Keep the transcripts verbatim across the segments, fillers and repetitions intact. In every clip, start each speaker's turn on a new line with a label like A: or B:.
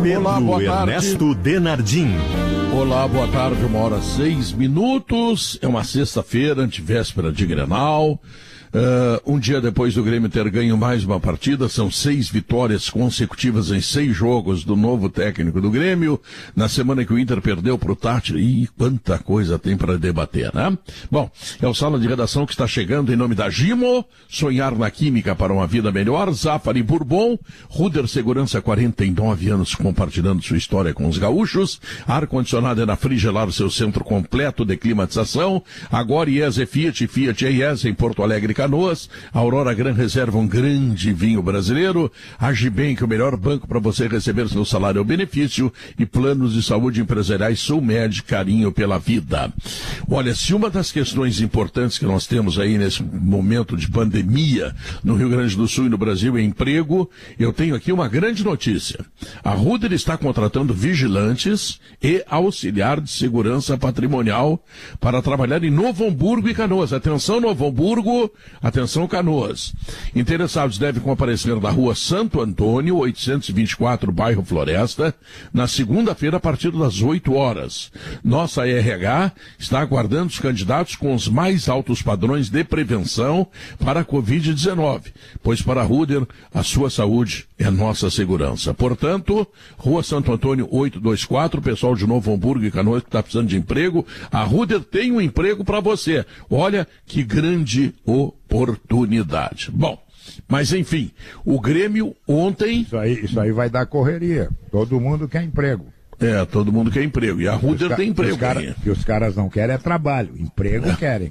A: Olá, boa tarde.
B: Ernesto Denardim.
A: Olá, boa tarde, uma hora seis minutos. É uma sexta-feira, antivéspera de Grenal. Uh, um dia depois do Grêmio ter ganho mais uma partida, são seis vitórias consecutivas em seis jogos do novo técnico do Grêmio. Na semana que o Inter perdeu pro Tátira, e quanta coisa tem para debater, né? Bom, é o Sala de Redação que está chegando em nome da Gimo, sonhar na química para uma vida melhor, Zafari Bourbon, Ruder Segurança, quarenta e nove anos compartilhando sua história com os gaúchos, ar-condicionado é na Frigelar, seu centro completo de climatização, agora I E S E Fiat, Fiat e I E S em Porto Alegre, Canoas, Aurora Gran Reserva, um grande vinho brasileiro, Agibank, o melhor banco para você receber seu salário ou benefício, e planos de saúde empresariais Sulmed, carinho pela vida. Olha, se uma das questões importantes que nós temos aí nesse momento de pandemia no Rio Grande do Sul e no Brasil é emprego, eu tenho aqui uma grande notícia. A Ruder está contratando vigilantes e auxiliar de segurança patrimonial para trabalhar em Novo Hamburgo e Canoas. Atenção, Novo Hamburgo, atenção, Canoas. Interessados devem comparecer na rua Santo Antônio, oitocentos e vinte e quatro, bairro Floresta, na segunda-feira a partir das oito horas. Nossa R H está aguardando os candidatos com os mais altos padrões de prevenção para a covid dezenove, pois para a Ruder, a sua saúde é nossa segurança. Portanto, rua Santo Antônio oitocentos e vinte e quatro, pessoal de Novo Hamburgo e Canoas que está precisando de emprego, a Ruder tem um emprego para você. Olha que grande oportunidade. Bom, mas enfim, o Grêmio ontem...
C: Isso aí, isso aí vai dar correria. Todo mundo quer emprego.
A: É, todo mundo quer emprego. E a Ruder ca... tem emprego. O cara...
C: que os caras não querem é trabalho. Emprego é. querem.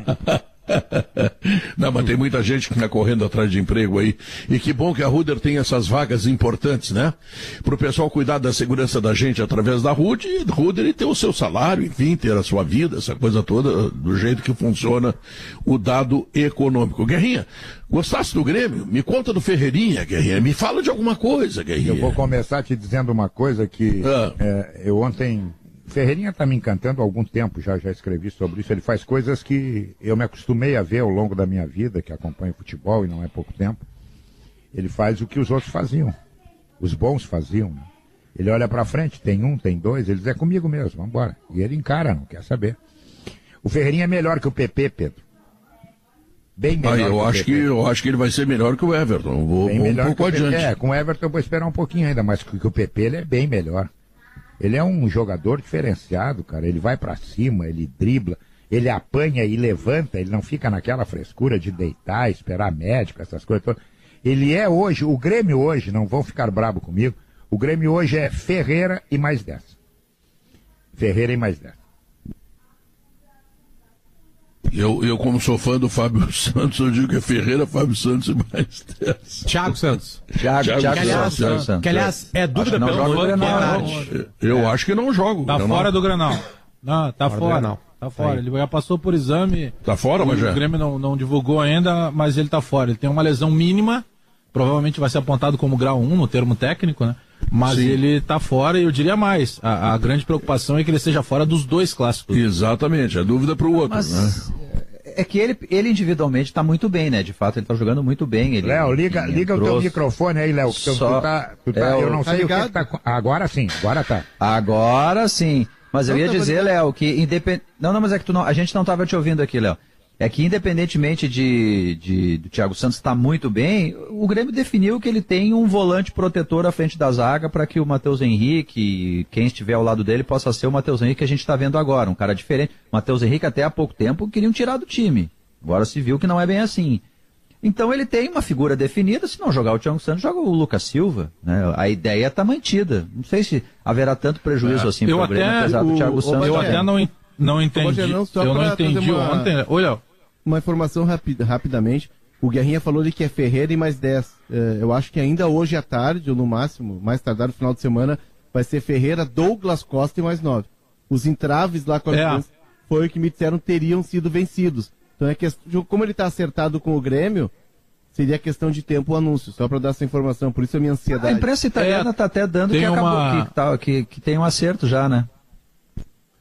A: Não, mas tem muita gente que está correndo atrás de emprego aí. E que bom que a Ruder tem essas vagas importantes, né? Para o pessoal cuidar da segurança da gente através da Ruder, Ruder e ter o seu salário, enfim, ter a sua vida, essa coisa toda, do jeito que funciona o dado econômico. Guerrinha, gostasse do Grêmio? Me conta do Ferreirinha, Guerrinha. Me fala de alguma coisa, Guerrinha.
C: Eu vou começar te dizendo uma coisa que ah. é, eu ontem... Ferreirinha está me encantando há algum tempo, já, já escrevi sobre isso. Ele faz coisas que eu me acostumei a ver ao longo da minha vida, que acompanho futebol e não é pouco tempo. Ele faz o que os outros faziam, os bons faziam. Né? Ele olha para frente, tem um, tem dois, ele diz, é comigo mesmo, vamos embora. E ele encara, não quer saber. O Ferreirinha é melhor que o P P, Pedro. Bem melhor. Ah,
A: eu,
C: que
A: acho
C: o P P.
A: Que, eu acho que ele vai ser melhor que o Everton. Vou,
C: bem
A: vou
C: melhor
A: um pouco
C: que o
A: adiante.
C: É, com o Everton eu vou esperar um pouquinho ainda, mas que o P P ele é bem melhor. Ele é um jogador diferenciado, cara. Ele vai pra cima, ele dribla, ele apanha e levanta, ele não fica naquela frescura de deitar, esperar médico, essas coisas todas. Ele é hoje, o Grêmio hoje, não vão ficar bravo comigo, o Grêmio hoje é Ferreira e mais dez. Ferreira e mais dez.
A: Eu, eu, como sou fã do Fábio Santos, eu digo que é Ferreira, Fábio Santos e mais dez.
D: Thiago Santos.
E: Thiago,
D: Thiago,
E: Thiago
D: que, aliás,
E: Santos.
D: que, aliás, é dúvida
E: pelo
D: pelo
E: Granal.
A: Eu
D: é.
A: acho que não jogo.
D: Tá fora do Granal. Não, tá fora. fora.
E: Não.
D: Tá fora. Ele já passou por exame.
A: Tá fora, mas já.
D: O Grêmio não, não divulgou ainda, mas ele tá fora. Ele tem uma lesão mínima, provavelmente vai ser apontado como grau um no termo técnico, né? Mas Sim. ele tá fora e eu diria mais. A, a grande preocupação é que ele esteja fora dos dois clássicos.
A: Exatamente, a dúvida pro outro,
E: mas...
A: né?
E: É que ele, ele individualmente está muito bem, né? De fato, ele está jogando muito bem. Ele,
C: Léo, liga, liga o teu microfone aí, Léo.
E: Só...
C: Tu tá, tu tá,
E: é,
C: eu não
E: tá
C: sei
E: ligado?
C: o que, que tá... Agora sim, agora tá.
E: Agora sim. Mas eu ia dizer, Léo, que independ... Não, não, mas é que tu não... a gente não estava te ouvindo aqui, Léo. É que independentemente de, de do Thiago Santos estar muito bem, o Grêmio definiu que ele tem um volante protetor à frente da zaga para que o Matheus Henrique, quem estiver ao lado dele, possa ser o Matheus Henrique que a gente está vendo agora, um cara diferente. O Matheus Henrique até há pouco tempo queriam tirar do time. Agora se viu que não é bem assim. Então ele tem uma figura definida, se não jogar o Thiago Santos, joga o Lucas Silva. Né? A ideia está mantida. Não sei se haverá tanto prejuízo é. assim para o Grêmio, apesar do Thiago Santos.
D: Eu até não, não entendi. Não, eu não entendi uma, ontem. Olha,
F: uma informação rapi, rapidamente. O Guerrinha falou de que é Ferreira e mais dez. É, eu acho que ainda hoje à tarde, ou no máximo, mais tardar no final de semana, vai ser Ferreira, Douglas Costa e mais nove. Os entraves lá com a é. foi o que me disseram teriam sido vencidos. Então é que, como ele está acertado com o Grêmio, seria questão de tempo o anúncio, só para dar essa informação, por isso a minha ansiedade.
E: A imprensa italiana está é, até dando que acabou, uma... que, tá, que, que tem um acerto já, né?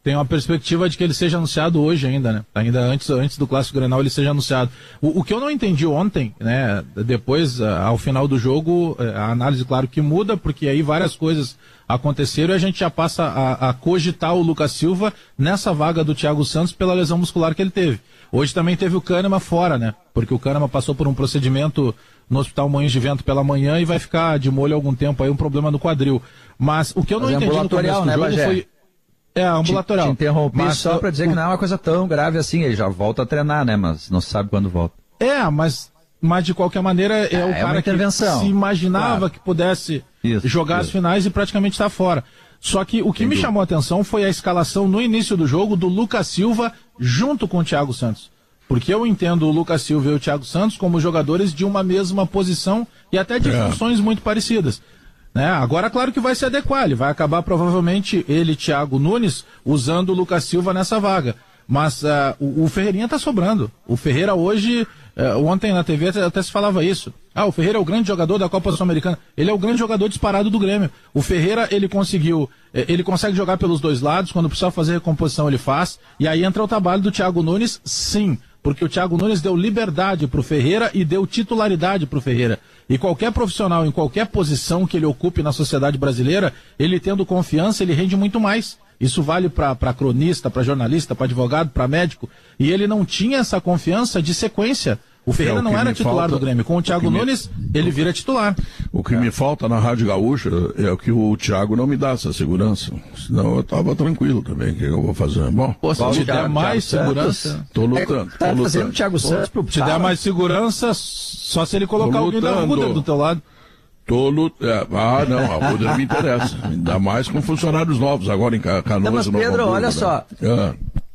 D: tem uma perspectiva de que ele seja anunciado hoje ainda, né? Ainda antes, antes do Clássico Grenal ele seja anunciado. O, o que eu não entendi ontem, né? Depois, ao final do jogo, a análise, claro, que muda, porque aí várias coisas aconteceram e a gente já passa a, a cogitar o Lucas Silva nessa vaga do Thiago Santos pela lesão muscular que ele teve. Hoje também teve o Kahneman fora, né? Porque o Kahneman passou por um procedimento no Hospital Moinhos de Vento pela manhã e vai ficar de molho algum tempo aí, um problema no quadril. Mas o que eu não
E: Mas
D: entendi no começo do
E: né,
D: jogo
E: Bagé?
D: foi... É, ambulatorial.
E: Te, te interrompi
D: mas
E: só para dizer o... que não é uma coisa tão grave assim, ele já volta a treinar, né? Mas não sabe quando volta.
D: É, mas, mas de qualquer maneira é, é o
E: é
D: cara que se imaginava claro. que pudesse isso, jogar isso. as finais e praticamente está fora. Só que o que Entendi. me chamou a atenção foi a escalação no início do jogo do Lucas Silva junto com o Thiago Santos. Porque eu entendo o Lucas Silva e o Thiago Santos como jogadores de uma mesma posição e até de é. funções muito parecidas. Né? Agora, claro que vai se adequar, ele vai acabar provavelmente, ele, Thiago Nunes, usando o Lucas Silva nessa vaga. Mas uh, o, o Ferreirinha está sobrando. O Ferreira hoje, uh, ontem na T V até, até se falava isso. Ah, o Ferreira é o grande jogador da Copa Sul-Americana. Ele é o grande jogador disparado do Grêmio. O Ferreira, ele conseguiu, ele consegue jogar pelos dois lados, quando precisa fazer recomposição ele faz. E aí entra o trabalho do Thiago Nunes, sim. Porque o Thiago Nunes deu liberdade para o Ferreira e deu titularidade para o Ferreira. E qualquer profissional, em qualquer posição que ele ocupe na sociedade brasileira, ele tendo confiança, ele rende muito mais. Isso vale para cronista, para jornalista, para advogado, para médico. E ele não tinha essa confiança de sequência. O Ferreira é, o não era titular falta, do Grêmio. Com o Thiago o Nunes, me... ele vira titular.
A: O que é. me falta na Rádio Gaúcha é o que o Thiago não me dá essa segurança. Senão eu tava tranquilo também. O que eu vou fazer? Bom,
D: Pô, se te der mais segurança...
A: Tô lutando.
E: Tá
A: tô
E: fazendo o Thiago Santos pro
D: te der mais segurança, só se ele colocar alguém da Ruder do teu lado.
A: Tô lut... é, ah, não, a Ruder me interessa. Ainda mais com funcionários novos agora em Canoas.
E: Não, mas Pedro, Hamburgo, olha né? só... É.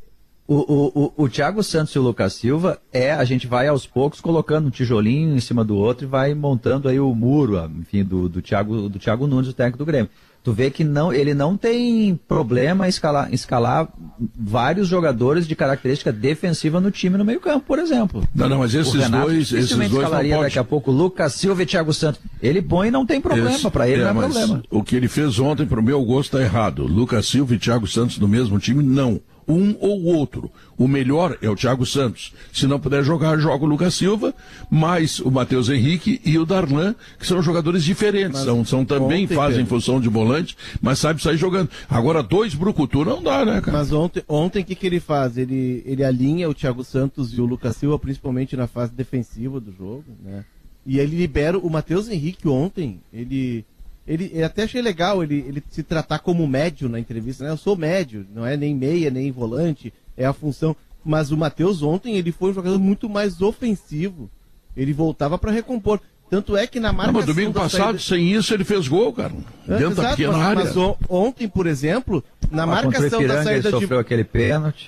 E: O, o, o, o Thiago Santos e o Lucas Silva, é, a gente vai aos poucos colocando um tijolinho em cima do outro e vai montando aí o muro, enfim, do, do, Thiago, do Thiago Nunes, o técnico do Grêmio. Tu vê que não, ele não tem problema em escalar, escalar vários jogadores de característica defensiva no time no meio campo, por exemplo.
A: Não, não, mas esses
E: Renato
A: dois, esses dois
E: escalaria
A: não pode...
E: daqui a pouco Lucas Silva e Thiago Santos. Ele põe e não tem problema, para ele
A: é,
E: não é
A: mas
E: problema.
A: O que ele fez ontem, pro meu gosto, tá errado. Lucas Silva e Thiago Santos no mesmo time, não. Um ou outro. O melhor é o Thiago Santos. Se não puder jogar, joga o Lucas Silva, mais o Matheus Henrique e o Darlan, que são jogadores diferentes. São, são também ontem, fazem Pedro. função de volante, mas sabe sair jogando. Agora, dois brucutu não dá, né, cara?
F: Mas ontem, ontem o que, que ele faz? Ele, ele alinha o Thiago Santos e o Lucas Silva, principalmente na fase defensiva do jogo, né? E ele libera o Matheus Henrique ontem, ele... Ele, eu até achei legal ele, ele se tratar como médio na entrevista, né? Eu sou médio, não é nem meia, nem volante, é a função. Mas o Matheus ontem, ele foi um jogador muito mais ofensivo. Ele voltava para recompor. Tanto é que na marcação...
A: Não, mas domingo passado, saída... sem isso, ele fez gol, cara.
F: É,
A: dentro exato, da pequena
F: mas,
A: área.
F: Mas o, ontem, por exemplo, na ah, marcação
E: Ipiranga,
F: da saída
E: ele
F: de...
E: sofreu aquele pênalti.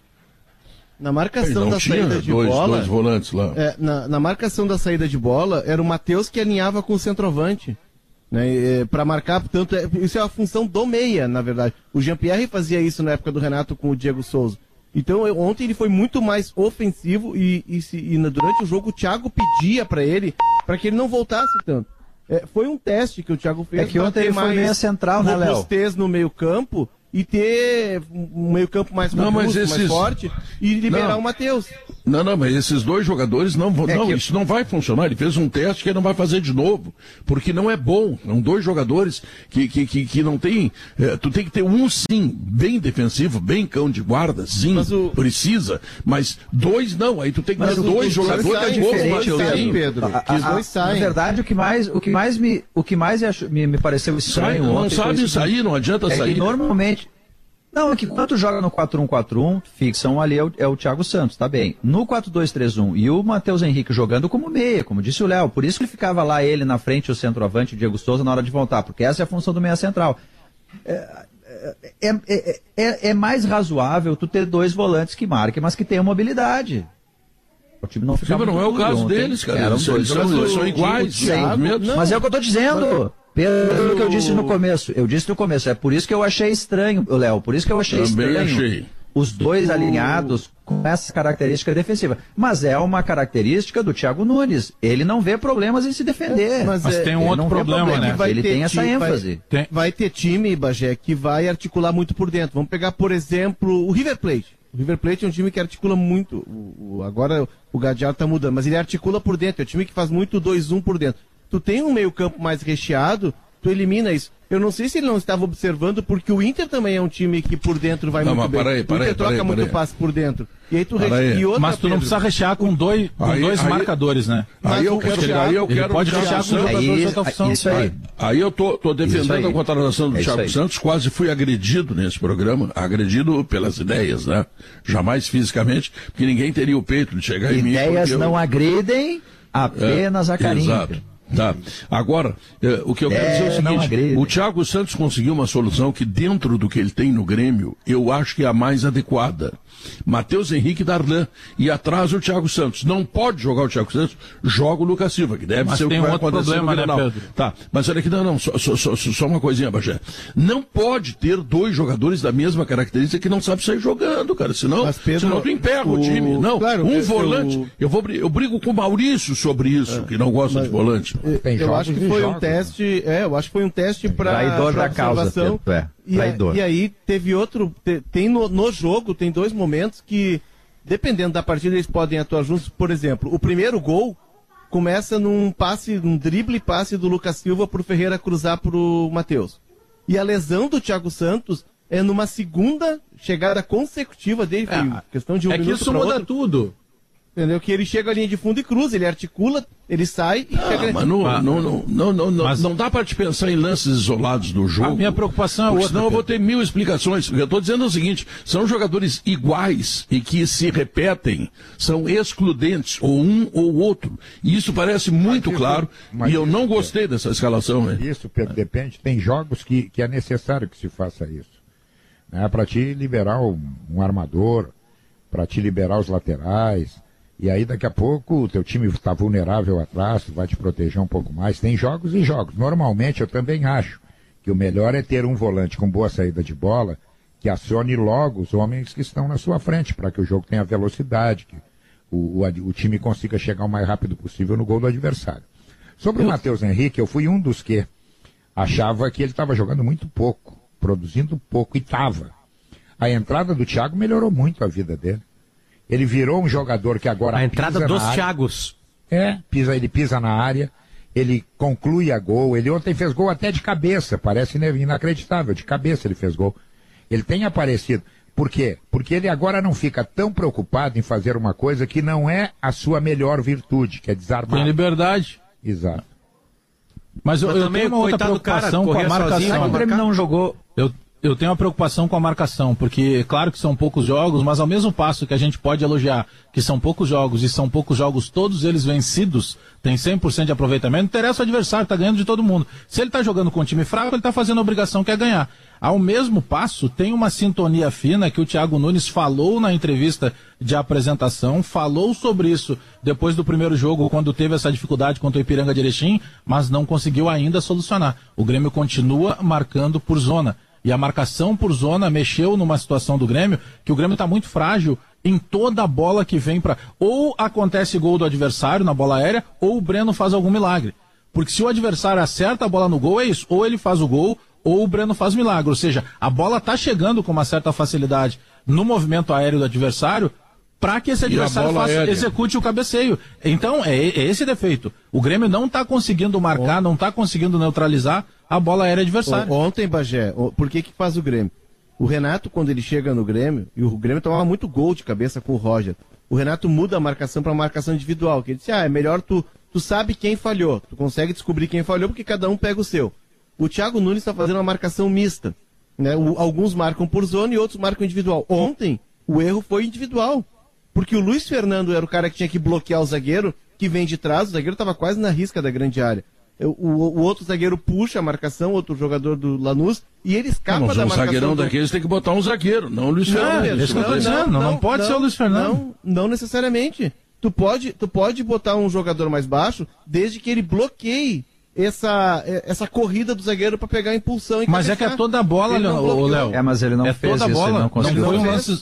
F: Na marcação da saída de
A: dois,
F: bola...
A: Dois volantes lá.
F: É, na, na marcação da saída de bola, era o Matheus que alinhava com o centroavante. Né, para marcar, portanto, é, isso é a função do meia, na verdade. O Jean-Pierre fazia isso na época do Renato com o Diego Souza. Então, eu, ontem ele foi muito mais ofensivo e, e, se, e durante o jogo o Thiago pedia para ele para que ele não voltasse tanto. É, foi um teste que o Thiago fez.
E: É que ontem ele foi meia central, né, Léo?
F: Robustez no meio campo e ter um meio campo mais robusto, não, mas esses... mais forte e liberar não. o Matheus.
A: Não, não, mas esses dois jogadores não vão. É não,
E: que...
A: isso não vai funcionar. Ele fez um teste que ele não vai fazer de novo. Porque não é bom. São dois jogadores que, que, que, que não tem. É, tu tem que ter um sim, bem defensivo, bem cão de guarda, sim, mas o... precisa. Mas dois não. Aí tu tem que mas ter dois jogadores
E: é diferente, eu
F: saem, Pedro.
E: A, a, a, dois saem. Na verdade, o que mais, o que mais, me, o que mais me, me pareceu estranho.
A: Sai, não
E: ontem
A: sabe sair, não adianta
E: é
A: sair.
E: Que normalmente. Não, é que quando tu joga no quatro um quatro um, fixam ali é o, é o Thiago Santos, tá bem. No quatro dois três um e o Matheus Henrique jogando como meia, como disse o Léo, por isso que ele ficava lá ele na frente, o centroavante, o Diego Souza, na hora de voltar, porque essa é a função do meia central. É, é, é, é, é mais razoável tu ter dois volantes que marquem, mas que tenham mobilidade. O time não fica.
A: Sim, mas não é o caso ontem. deles, cara.
E: Eram
A: eles
E: dois
A: são,
E: jogadores.
A: são iguais.
E: Não, mas é o que eu tô dizendo. Pelo eu... que eu disse no começo, eu disse no começo, é por isso que eu achei estranho, Léo, por isso que eu achei
A: Também
E: estranho.
A: Achei.
E: os dois alinhados com essa característica defensiva. Mas é uma característica do Thiago Nunes. Ele não vê problemas em se defender.
F: Mas,
D: Mas
F: é,
D: tem um outro problema,
F: problema,
D: né?
F: vai
E: Ele
F: ter
E: tem essa
F: time,
E: ênfase.
F: Vai,
D: Tem.
F: vai ter time, Bagé, que vai articular muito por dentro. Vamos pegar, por exemplo, o River Plate. O River Plate é um time que articula muito. O, o, agora o Gadiardo está mudando, mas ele articula por dentro. É um time que faz muito dois um por dentro. Tu tem um meio campo mais recheado, tu elimina isso. Eu não sei se ele não estava observando, porque o Inter também é um time que por dentro vai
A: não,
F: muito bem.
A: Aí,
F: o Inter
A: aí,
F: troca
A: aí,
F: muito
A: aí.
F: passe por dentro. E aí tu
A: Para aí.
F: e outra,
D: Mas tu não
F: Pedro,
D: precisa rechear com dois, com
A: Aí-
D: dois
A: aí-
D: marcadores, né?
A: Aí eu
F: o
A: quero,
F: Thiago-
A: aí eu
D: ele
A: quero
D: pode
A: o Thiago
D: rechear com
A: Santos.
D: jogadores
E: Aí,
D: de outra opção.
E: isso aí.
A: Aí eu tô, tô
E: Isso
A: defendendo
E: aí.
A: a contratação do
E: É isso
A: Thiago
E: aí.
A: Santos, quase fui agredido nesse programa, agredido pelas ideias, né? Jamais fisicamente, porque ninguém teria o peito de chegar em mim.
E: Ideias
A: porque eu-
E: não agridem, apenas
A: É,
E: acariciam.
A: Exato. Tá. Agora, eh, o que eu quero
E: É,
A: dizer é o
E: não
A: seguinte:
E: agride.
A: o Thiago Santos conseguiu uma solução que, dentro do que ele tem no Grêmio, eu acho que é a mais adequada. Matheus Henrique e Darlan. E atrás o Thiago Santos. Não pode jogar o Thiago Santos, joga o Lucas Silva, que deve
D: Mas
A: ser o que
D: tem um
A: vai
D: outro
A: acontecer
D: problema,
A: no
D: né,
A: Grenal.
D: Pedro?
A: Tá, mas olha aqui, não, não, só, só, só, só uma coisinha, Bagé. Não pode ter dois jogadores da mesma característica que não sabem sair jogando, cara. Senão,
F: Mas, Pedro,
A: senão tu emperra o,
F: o-
A: time. Não,
F: claro,
A: um
F: eu-
A: volante.
F: eu-
A: Eu, vou, bri- eu brigo com o Maurício sobre isso, que não gosta de volante.
C: Tem
F: eu
C: jogos
F: acho que
C: e
F: foi um
C: jogos,
F: teste, é, eu acho que foi um teste para
E: Traidor da causa,
F: observação.
E: Pedro, é,
F: E, a-
E: traidor.
F: e aí teve outro, te- tem no, no jogo, tem dois momentos que, dependendo da partida, eles podem atuar juntos. Por exemplo, o primeiro gol começa num passe, num drible passe do Lucas Silva pro Ferreira cruzar pro Matheus. E a lesão do Thiago Santos é numa segunda chegada consecutiva dele, foi
D: É,
F: questão de um
D: É que
F: minuto
D: isso
F: pra
D: muda
F: outro.
D: tudo.
F: Entendeu? Que ele chega à linha de fundo e cruza, ele articula, ele sai e
A: Ah,
F: chega...
A: mas não,
D: Ah,
A: não, não, não, não, não,
D: mas-
A: não dá para te pensar em lances isolados do jogo.
D: A minha preocupação é
A: porque
D: outra,
A: senão eu vou
D: Pedro.
A: ter mil explicações. O que eu estou dizendo é o seguinte: são jogadores iguais e que se repetem, são excludentes, ou um ou outro. E isso parece muito
C: isso-
A: claro,
C: mas
A: e eu
C: isso,
A: não
C: Pedro.
A: gostei dessa escalação. Né?
C: Isso, Pedro, depende. Tem jogos que, que é necessário que se faça isso. Né? Para te liberar um, um armador, para te liberar os laterais. E aí daqui a pouco o teu time está vulnerável atrás, tu vai te proteger um pouco mais. Tem jogos e jogos. Normalmente eu também acho que o melhor é ter um volante com boa saída de bola que acione logo os homens que estão na sua frente, para que o jogo tenha velocidade, que o, o, o time consiga chegar o mais rápido possível no gol do adversário. Sobre o Matheus Henrique, eu fui um dos que achava que ele estava jogando muito pouco, produzindo pouco, e estava. A entrada do Thiago melhorou muito a vida dele. Ele virou um jogador que agora
B: A entrada
C: pisa
B: dos
C: na área.
B: Thiagos.
C: É, pisa, ele pisa na área, ele conclui a gol. Ele ontem fez gol até de cabeça, parece inacreditável, de cabeça ele fez gol. Ele tem aparecido. Por quê? Porque ele agora não fica tão preocupado em fazer uma coisa que não é a sua melhor virtude, que é desarmar.
D: Tem liberdade.
C: Exato.
D: Mas eu,
B: Mas
D: eu
B: também,
D: tenho uma outra
B: coitado do cara,
D: preocupação com a
B: correr sozinho,
D: marcação.
B: vai
E: O Grêmio não jogou.
D: Eu, eu tenho uma preocupação com a marcação, porque claro que são poucos jogos, mas ao mesmo passo que a gente pode elogiar que são poucos jogos e são poucos jogos, todos eles vencidos, tem cem por cento de aproveitamento, não interessa o adversário, tá ganhando de todo mundo. Se ele tá jogando com um time fraco, ele tá fazendo a obrigação que é ganhar. Ao mesmo passo, tem uma sintonia fina que o Thiago Nunes falou na entrevista de apresentação, falou sobre isso depois do primeiro jogo, quando teve essa dificuldade contra o Ipiranga de Erechim, mas não conseguiu ainda solucionar. O Grêmio continua marcando por zona. E a marcação por zona mexeu numa situação do Grêmio que o Grêmio está muito frágil em toda a bola que vem para... Ou acontece gol do adversário na bola aérea, ou o Breno faz algum milagre. Porque se o adversário acerta a bola no gol, é isso. Ou ele faz o gol, ou o Breno faz milagre. Ou seja, a bola está chegando com uma certa facilidade no movimento aéreo do adversário para que esse adversário
A: bola
D: faça,
A: aérea?
D: execute o cabeceio. Então, é, é esse defeito. O Grêmio não está conseguindo marcar, não está conseguindo neutralizar a bola aérea adversária.
F: Ontem, Bagé, o- por que que faz o Grêmio? O Renato, quando ele chega no Grêmio, e o Grêmio tomava muito gol de cabeça com o Roger, o Renato muda a marcação para marcação individual, que ele disse, ah, é melhor tu, tu sabe quem falhou, tu consegue descobrir quem falhou porque cada um pega o seu. O Thiago Nunes está fazendo uma marcação mista, né? O- alguns marcam por zona e outros marcam individual. Ontem, o erro foi individual, porque o Luiz Fernando era o cara que tinha que bloquear o zagueiro, que vem de trás, o zagueiro estava quase na risca da grande área. O, o- o outro zagueiro puxa a marcação, outro jogador do Lanús, e ele escapa
A: Não, mas
F: da
A: um
F: marcação.
A: zagueirão
F: do...
A: daqueles tem que botar um zagueiro, não o Luiz Fernando.
D: é isso que eu tô dizendo, não pode ser o Luiz Fernando.
F: Não, não necessariamente. Tu pode, tu pode botar um jogador mais baixo, desde que ele bloqueie essa, essa corrida do zagueiro para pegar a impulsão e
D: Mas é que é
F: cabecear.
D: toda a bola,
F: Ele não
D: Léo, ô,
F: bloqueou.
D: Léo.
E: É, mas ele não
D: é
E: fez
D: toda a
E: isso,
D: bola.
E: ele não
D: não
E: conseguiu
D: foi um
F: fazer.
D: lance,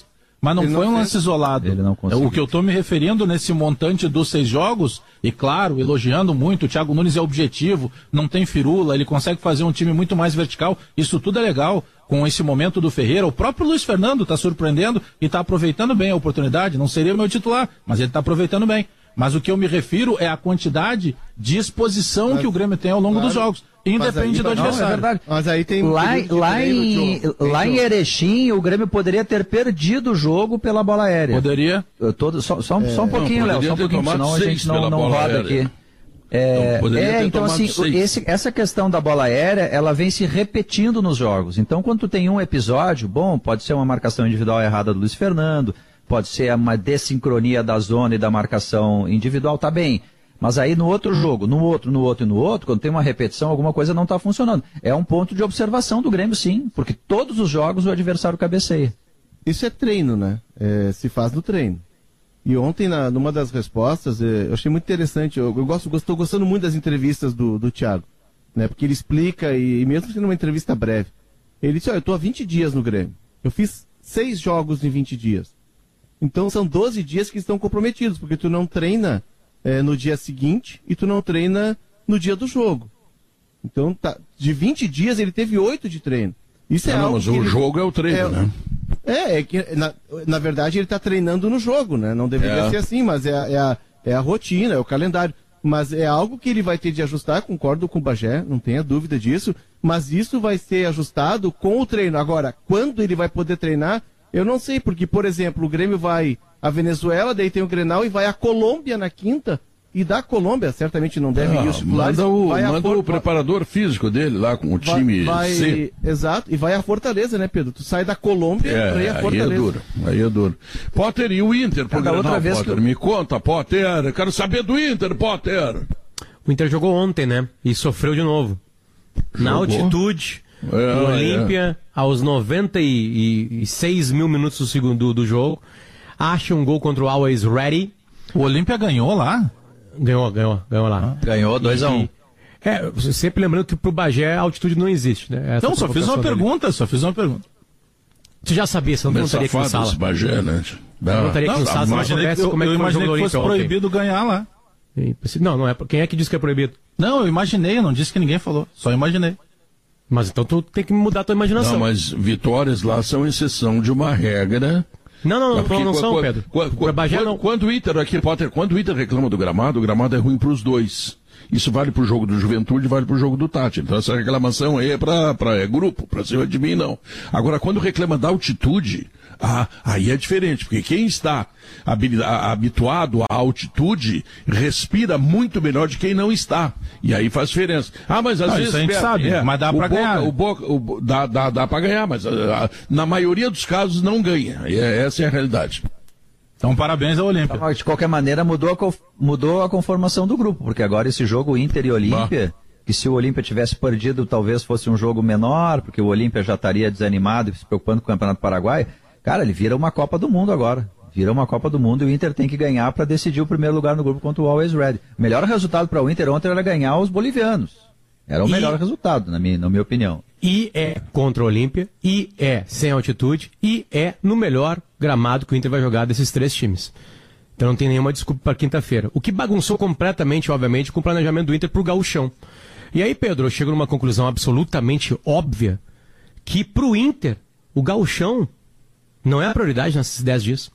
D: Mas não
F: Ele
D: foi
F: não
D: um
F: fez.
D: lance isolado.
E: Ele não conseguiu.
D: O que eu estou me referindo nesse montante dos seis jogos, e claro, elogiando muito, o Thiago Nunes é objetivo, não tem firula, ele consegue fazer um time muito mais vertical, isso tudo é legal. Com esse momento do Ferreira, o próprio Luiz Fernando está surpreendendo e está aproveitando bem a oportunidade, não seria o meu titular, mas ele está aproveitando bem. Mas o que eu me refiro é a quantidade de exposição mas, que o Grêmio tem ao longo claro, dos jogos. Independe do adversário. Não, é verdade.
E: Mas aí tem lá, lá, em, lá em Erechim, o Grêmio poderia ter perdido o jogo pela bola aérea.
D: Poderia.
E: Eu tô, só, só, é, só um pouquinho, Léo, só um pouquinho, senão a gente não, não roda aérea. aqui. É, então, é, então assim, esse, essa questão da bola aérea, ela vem se repetindo nos jogos. Então, quando tu tem um episódio, bom, pode ser uma marcação individual errada do Luiz Fernando, pode ser uma dessincronia da zona e da marcação individual, tá bem. Mas aí no outro jogo, no outro, no outro e no outro, quando tem uma repetição, alguma coisa não está funcionando. É um ponto de observação do Grêmio, sim, porque todos os jogos o adversário cabeceia.
F: Isso é treino, né? É, se faz no treino. E ontem, na, numa das respostas, é, eu achei muito interessante, eu, eu gosto, estou gostando muito das entrevistas do, do Thiago, né? Porque ele explica, e, e mesmo sendo uma entrevista breve, ele disse, olha, eu estou há vinte dias no Grêmio. Eu fiz seis jogos em vinte dias. Então são doze dias que estão comprometidos, porque tu não treina é, no dia seguinte e tu não treina no dia do jogo. Então, tá, de vinte dias ele teve oito de treino. Isso é
A: não,
F: algo
A: mas
F: que
A: o
F: ele,
A: jogo é o treino,
F: é,
A: né?
F: É, é que na, na verdade ele está treinando no jogo, né? Não deveria
A: é.
F: ser assim, mas é, a, é, a, é a rotina, é o calendário. Mas é algo que ele vai ter de ajustar, concordo com o Bagé, não tenha dúvida disso, mas isso vai ser ajustado com o treino. Agora, quando ele vai poder treinar, eu não sei, porque, por exemplo, o Grêmio vai à Venezuela, daí tem o Grenal e vai à Colômbia na quinta, e da Colômbia, certamente não deve ir os titulares.
A: Manda o,
F: vai
A: manda
F: For...
A: o preparador físico dele lá com o time
F: vai, vai...
A: C.
F: Exato, e vai à Fortaleza, né, Pedro? Tu sai da Colômbia
A: é,
F: pra ir à Fortaleza.
A: Aí é duro, aí é duro. Potter e o Inter, por Grenal,
E: outra vez
A: Potter,
E: que...
A: me conta, Potter, quero saber do Inter, Potter.
B: O Inter jogou ontem, né, e sofreu de novo. Jogou? Na altitude,
A: é,
B: no Olímpia, é. aos noventa e seis mil minutos do segundo do jogo, acha um gol contra o Always Ready.
D: O Olímpia ganhou lá?
B: Ganhou, ganhou, ganhou lá.
E: Ganhou dois a um.
B: É, sempre lembrando que pro Bagé a altitude não existe, né? Essa
D: não, só fiz uma dele. pergunta, só fiz uma pergunta.
B: Tu já sabia, você não perguntaria aqui em sala.
A: Esse Bagé, né?
B: Não, não estaria aqui em sala,
D: eu imaginei que, eu, como é que eu imaginei que fosse proibido ontem. ganhar lá.
B: Não, não é. Quem é que disse que é proibido?
D: Não, eu imaginei, eu não disse que ninguém falou, só imaginei.
B: Mas então tu tem que mudar a tua imaginação.
A: Não, mas vitórias lá são exceção de uma regra.
B: Não, não, não,
A: porque,
B: não são,
A: quando,
B: Pedro.
A: Quando, quando, Bagé, quando, não. quando o Inter, aqui, Potter, quando o Inter reclama do gramado, o gramado é ruim para os dois. Isso vale para o jogo do Juventude, vale para o jogo do Tati. Então essa reclamação aí é para é grupo, para cima de mim não. Agora, quando reclama da altitude, ah, aí é diferente, porque quem está habituado à altitude respira muito melhor de quem não está. E aí faz diferença. Ah, mas às
D: não,
A: vezes...
D: Isso a gente é, sabe, é, mas dá para ganhar.
A: O Boca, o, dá dá, dá para ganhar, mas ah, na maioria dos casos não ganha. E é, essa é a realidade.
D: Então, parabéns ao Olímpia.
E: Então, de qualquer maneira, mudou a, mudou a conformação do grupo, porque agora esse jogo Inter e Olímpia, que se o Olímpia tivesse perdido, talvez fosse um jogo menor, porque o Olímpia já estaria desanimado e se preocupando com o Campeonato Paraguai. Cara, ele vira uma Copa do Mundo agora. Vira uma Copa do Mundo e o Inter tem que ganhar para decidir o primeiro lugar no grupo contra o Always Ready. O melhor resultado para o Inter ontem era ganhar os bolivianos. Era o e... melhor resultado, na minha, na minha opinião.
B: E é contra o Olímpia, e é sem altitude, e é no melhor gramado que o Inter vai jogar desses três times. Então não tem nenhuma desculpa para quinta-feira. O que bagunçou completamente, obviamente, com o planejamento do Inter pro gauchão. E aí, Pedro, eu chego numa conclusão absolutamente óbvia, que pro Inter, o gauchão não é a prioridade nesses dez dias.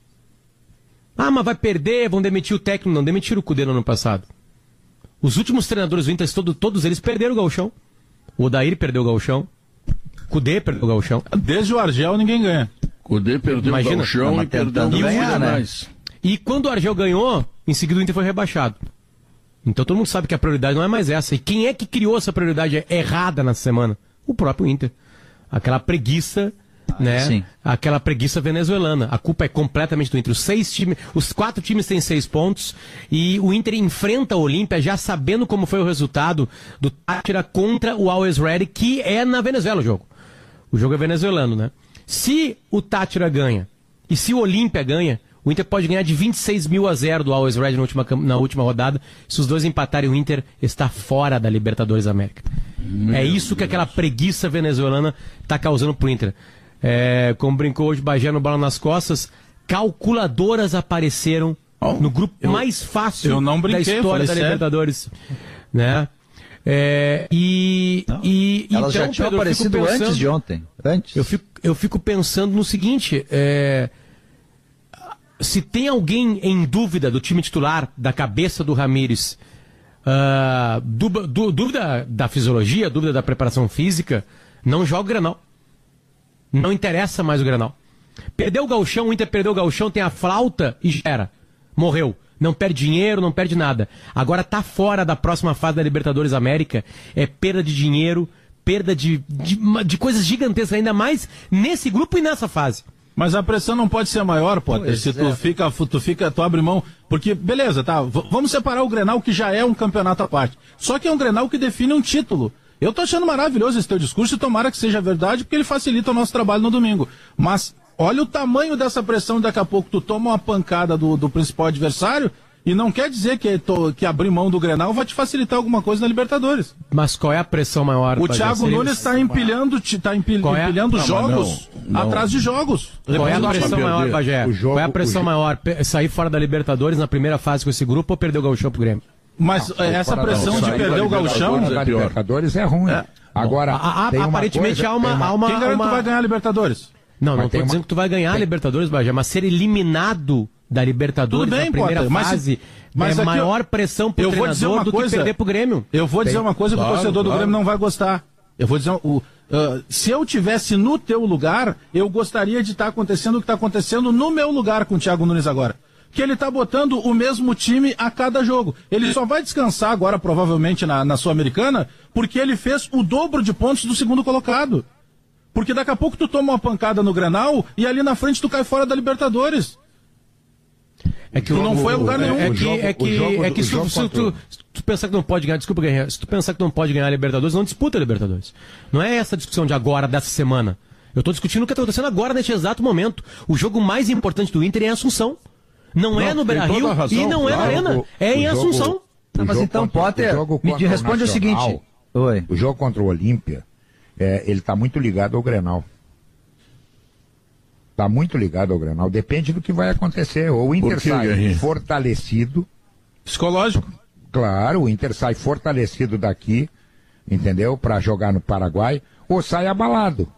B: Ah, mas vai perder, vão demitir o técnico. Não, demitiram o Cudê no ano passado. Os últimos treinadores do Inter, todo, todos eles perderam o gauchão. O Odair perdeu o gauchão. Cudê perdeu o gauchão.
D: Desde o Argel ninguém ganha.
A: Cudê perdeu Imagina, o gauchão e perdeu
E: ganhar, né?
A: mais.
B: E quando o Argel ganhou, em seguida o Inter foi rebaixado. Então todo mundo sabe que a prioridade não é mais essa. E quem é que criou essa prioridade errada na semana? O próprio Inter. Aquela preguiça, né?
E: Sim.
B: Aquela preguiça venezuelana. A culpa é completamente do Inter. Os seis times, os quatro times têm seis pontos e o Inter enfrenta o Olímpia já sabendo como foi o resultado do Tátira contra o Always Ready, que é na Venezuela o jogo. O jogo é venezuelano, né? Se o Tátira ganha e se o Olímpia ganha, o Inter pode ganhar de vinte e seis mil a zero do Always Ready na última, na última rodada. Se os dois empatarem, o Inter está fora da Libertadores da América. Meu é isso Deus. Que aquela preguiça venezuelana está causando pro Inter. É, como brincou hoje Bagé no Bola nas Costas, calculadoras apareceram oh, no grupo eu, mais fácil
D: eu não brinquei,
B: da história da Libertadores. Né? É, e, e
E: Elas
B: então,
E: já tinham
B: Pedro,
E: aparecido
B: pensando,
E: antes de ontem. Antes.
B: Eu fico, eu fico pensando no seguinte, é, se tem alguém em dúvida do time titular, da cabeça do Ramírez, uh, du, du, dúvida da fisiologia, dúvida da preparação física, não joga o Grenal. Não interessa mais o Grenal. Perdeu o gauchão, o Inter perdeu o gauchão, tem a flauta e já era. Morreu. Não perde dinheiro, não perde nada. Agora tá fora da próxima fase da Libertadores América. É perda de dinheiro, perda de, de, de coisas gigantescas, ainda mais nesse grupo e nessa fase.
D: Mas a pressão não pode ser maior, Potter, se tu, é. fica, tu fica, tu abre mão. Porque, beleza, tá, v- vamos separar o Grenal, que já é um campeonato à parte. Só que é um Grenal que define um título. Eu tô achando maravilhoso esse teu discurso e tomara que seja verdade, porque ele facilita o nosso trabalho no domingo. Mas olha o tamanho dessa pressão, daqui a pouco tu toma uma pancada do, do principal adversário e não quer dizer que, tô, que abrir mão do Grenal vai te facilitar alguma coisa na Libertadores.
B: Mas qual é a pressão maior?
D: O Thiago Seria... Nunes está empilhando, tá empil... é... empilhando não, jogos não, não. atrás de jogos.
B: Qual é a pressão maior, Bagé?
C: Jogo,
B: qual é a pressão maior? Sair fora da Libertadores na primeira fase com esse grupo ou perder o gauchão pro Grêmio?
D: Mas não, essa pressão de perder o gauchão...
C: A Libertadores é ruim. É. Agora,
B: a, a, aparentemente
C: coisa,
B: há uma,
C: uma...
B: há uma...
D: Quem garante
B: uma...
D: que tu vai ganhar a Libertadores?
B: Não,
C: mas
B: não tô dizendo uma... que tu vai ganhar a Libertadores, Bagé, mas ser eliminado da Libertadores
D: bem,
B: na primeira
D: Potter,
B: fase
D: mas, mas
B: é maior
D: eu,
B: pressão pro
D: eu
B: treinador
D: vou dizer uma
B: do
D: coisa,
B: que perder pro Grêmio.
D: Eu vou dizer
C: Tem...
D: uma coisa que
A: claro,
D: o torcedor
A: claro.
D: do Grêmio não vai gostar. Eu vou dizer, o, uh, se eu tivesse no teu lugar, eu gostaria de estar acontecendo o que está acontecendo no meu lugar com o Thiago Nunes agora. Que ele está botando o mesmo time a cada jogo. Ele só vai descansar agora, provavelmente, na, na Sul-Americana, porque ele fez o dobro de pontos do segundo colocado. Porque daqui a pouco tu toma uma pancada no Grenal e ali na frente tu cai fora da Libertadores.
B: É que
D: tu
B: o,
D: não foi a lugar nenhum.
B: É que, é que, é que se, se, tu, se tu pensar que não pode ganhar, desculpa, Guerreiro, se tu pensar que não pode ganhar a Libertadores, não disputa a Libertadores. Não é essa discussão de agora, dessa semana. Eu estou discutindo o que está acontecendo agora, neste exato momento. O jogo mais importante do Inter é em Assunção. Não, não é no Beira-Rio e não claro, é na Arena. O, é em jogo, Assunção.
E: Não, mas então, Potter, me responde o, o seguinte. Oi.
C: O jogo contra o Olímpia, é, ele está muito ligado ao Grenal. Está muito ligado ao Grenal. Depende do que vai acontecer. Ou o Inter
A: quê,
C: sai
A: Guerrinho?
C: fortalecido.
D: Psicológico.
C: Claro, o Inter sai fortalecido daqui, entendeu? Para jogar no Paraguai. Ou sai abalado.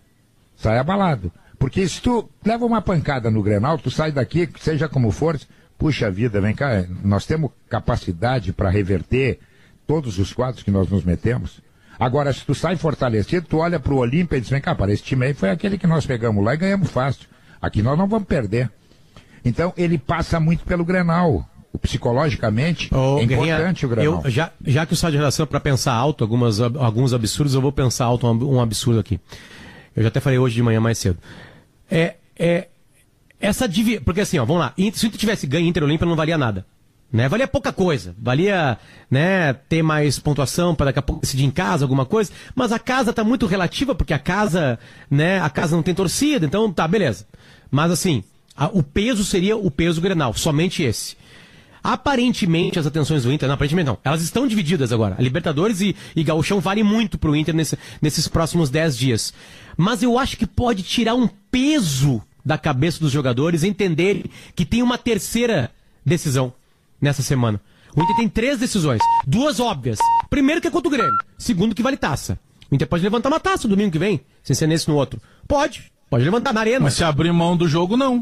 C: Sai abalado. Porque se tu leva uma pancada no Grenal, tu sai daqui, seja como for, puxa vida, vem cá, nós temos capacidade para reverter todos os quadros que nós nos metemos. Agora, se tu sai fortalecido, tu olha pro Olímpia e diz, vem cá, para esse time aí foi aquele que nós pegamos lá e ganhamos fácil. Aqui nós não vamos perder. Então, ele passa muito pelo Grenal. Psicologicamente,
B: oh,
C: é importante o Grenal.
B: Eu, já, já que o Sá de Redação é para pensar alto, algumas, alguns absurdos, eu vou pensar alto um, um absurdo aqui. Eu já até falei hoje de manhã mais cedo. É, é, essa divi... Porque assim, ó, vamos lá. Se o Inter tivesse ganho Inter Olímpia, não valia nada. Né? Valia pouca coisa. Valia, né, ter mais pontuação para daqui a pouco decidir em casa, alguma coisa. Mas a casa tá muito relativa, porque a casa, né, a casa não tem torcida, então tá, beleza. Mas assim, a, o peso seria o peso Grenal, somente esse. Aparentemente, as atenções do Inter, não, aparentemente não, elas estão divididas agora. A Libertadores e, e Gauchão valem muito pro Inter nesse, nesses próximos dez dias. Mas eu acho que pode tirar um peso da cabeça dos jogadores entenderem que tem uma terceira decisão nessa semana. O Inter tem três decisões, duas óbvias. Primeiro que é contra o Grêmio, segundo que vale taça. O Inter pode levantar uma taça domingo que vem, sem ser nesse no outro. Pode, pode levantar na Arena.
D: Mas se abrir mão do jogo, não.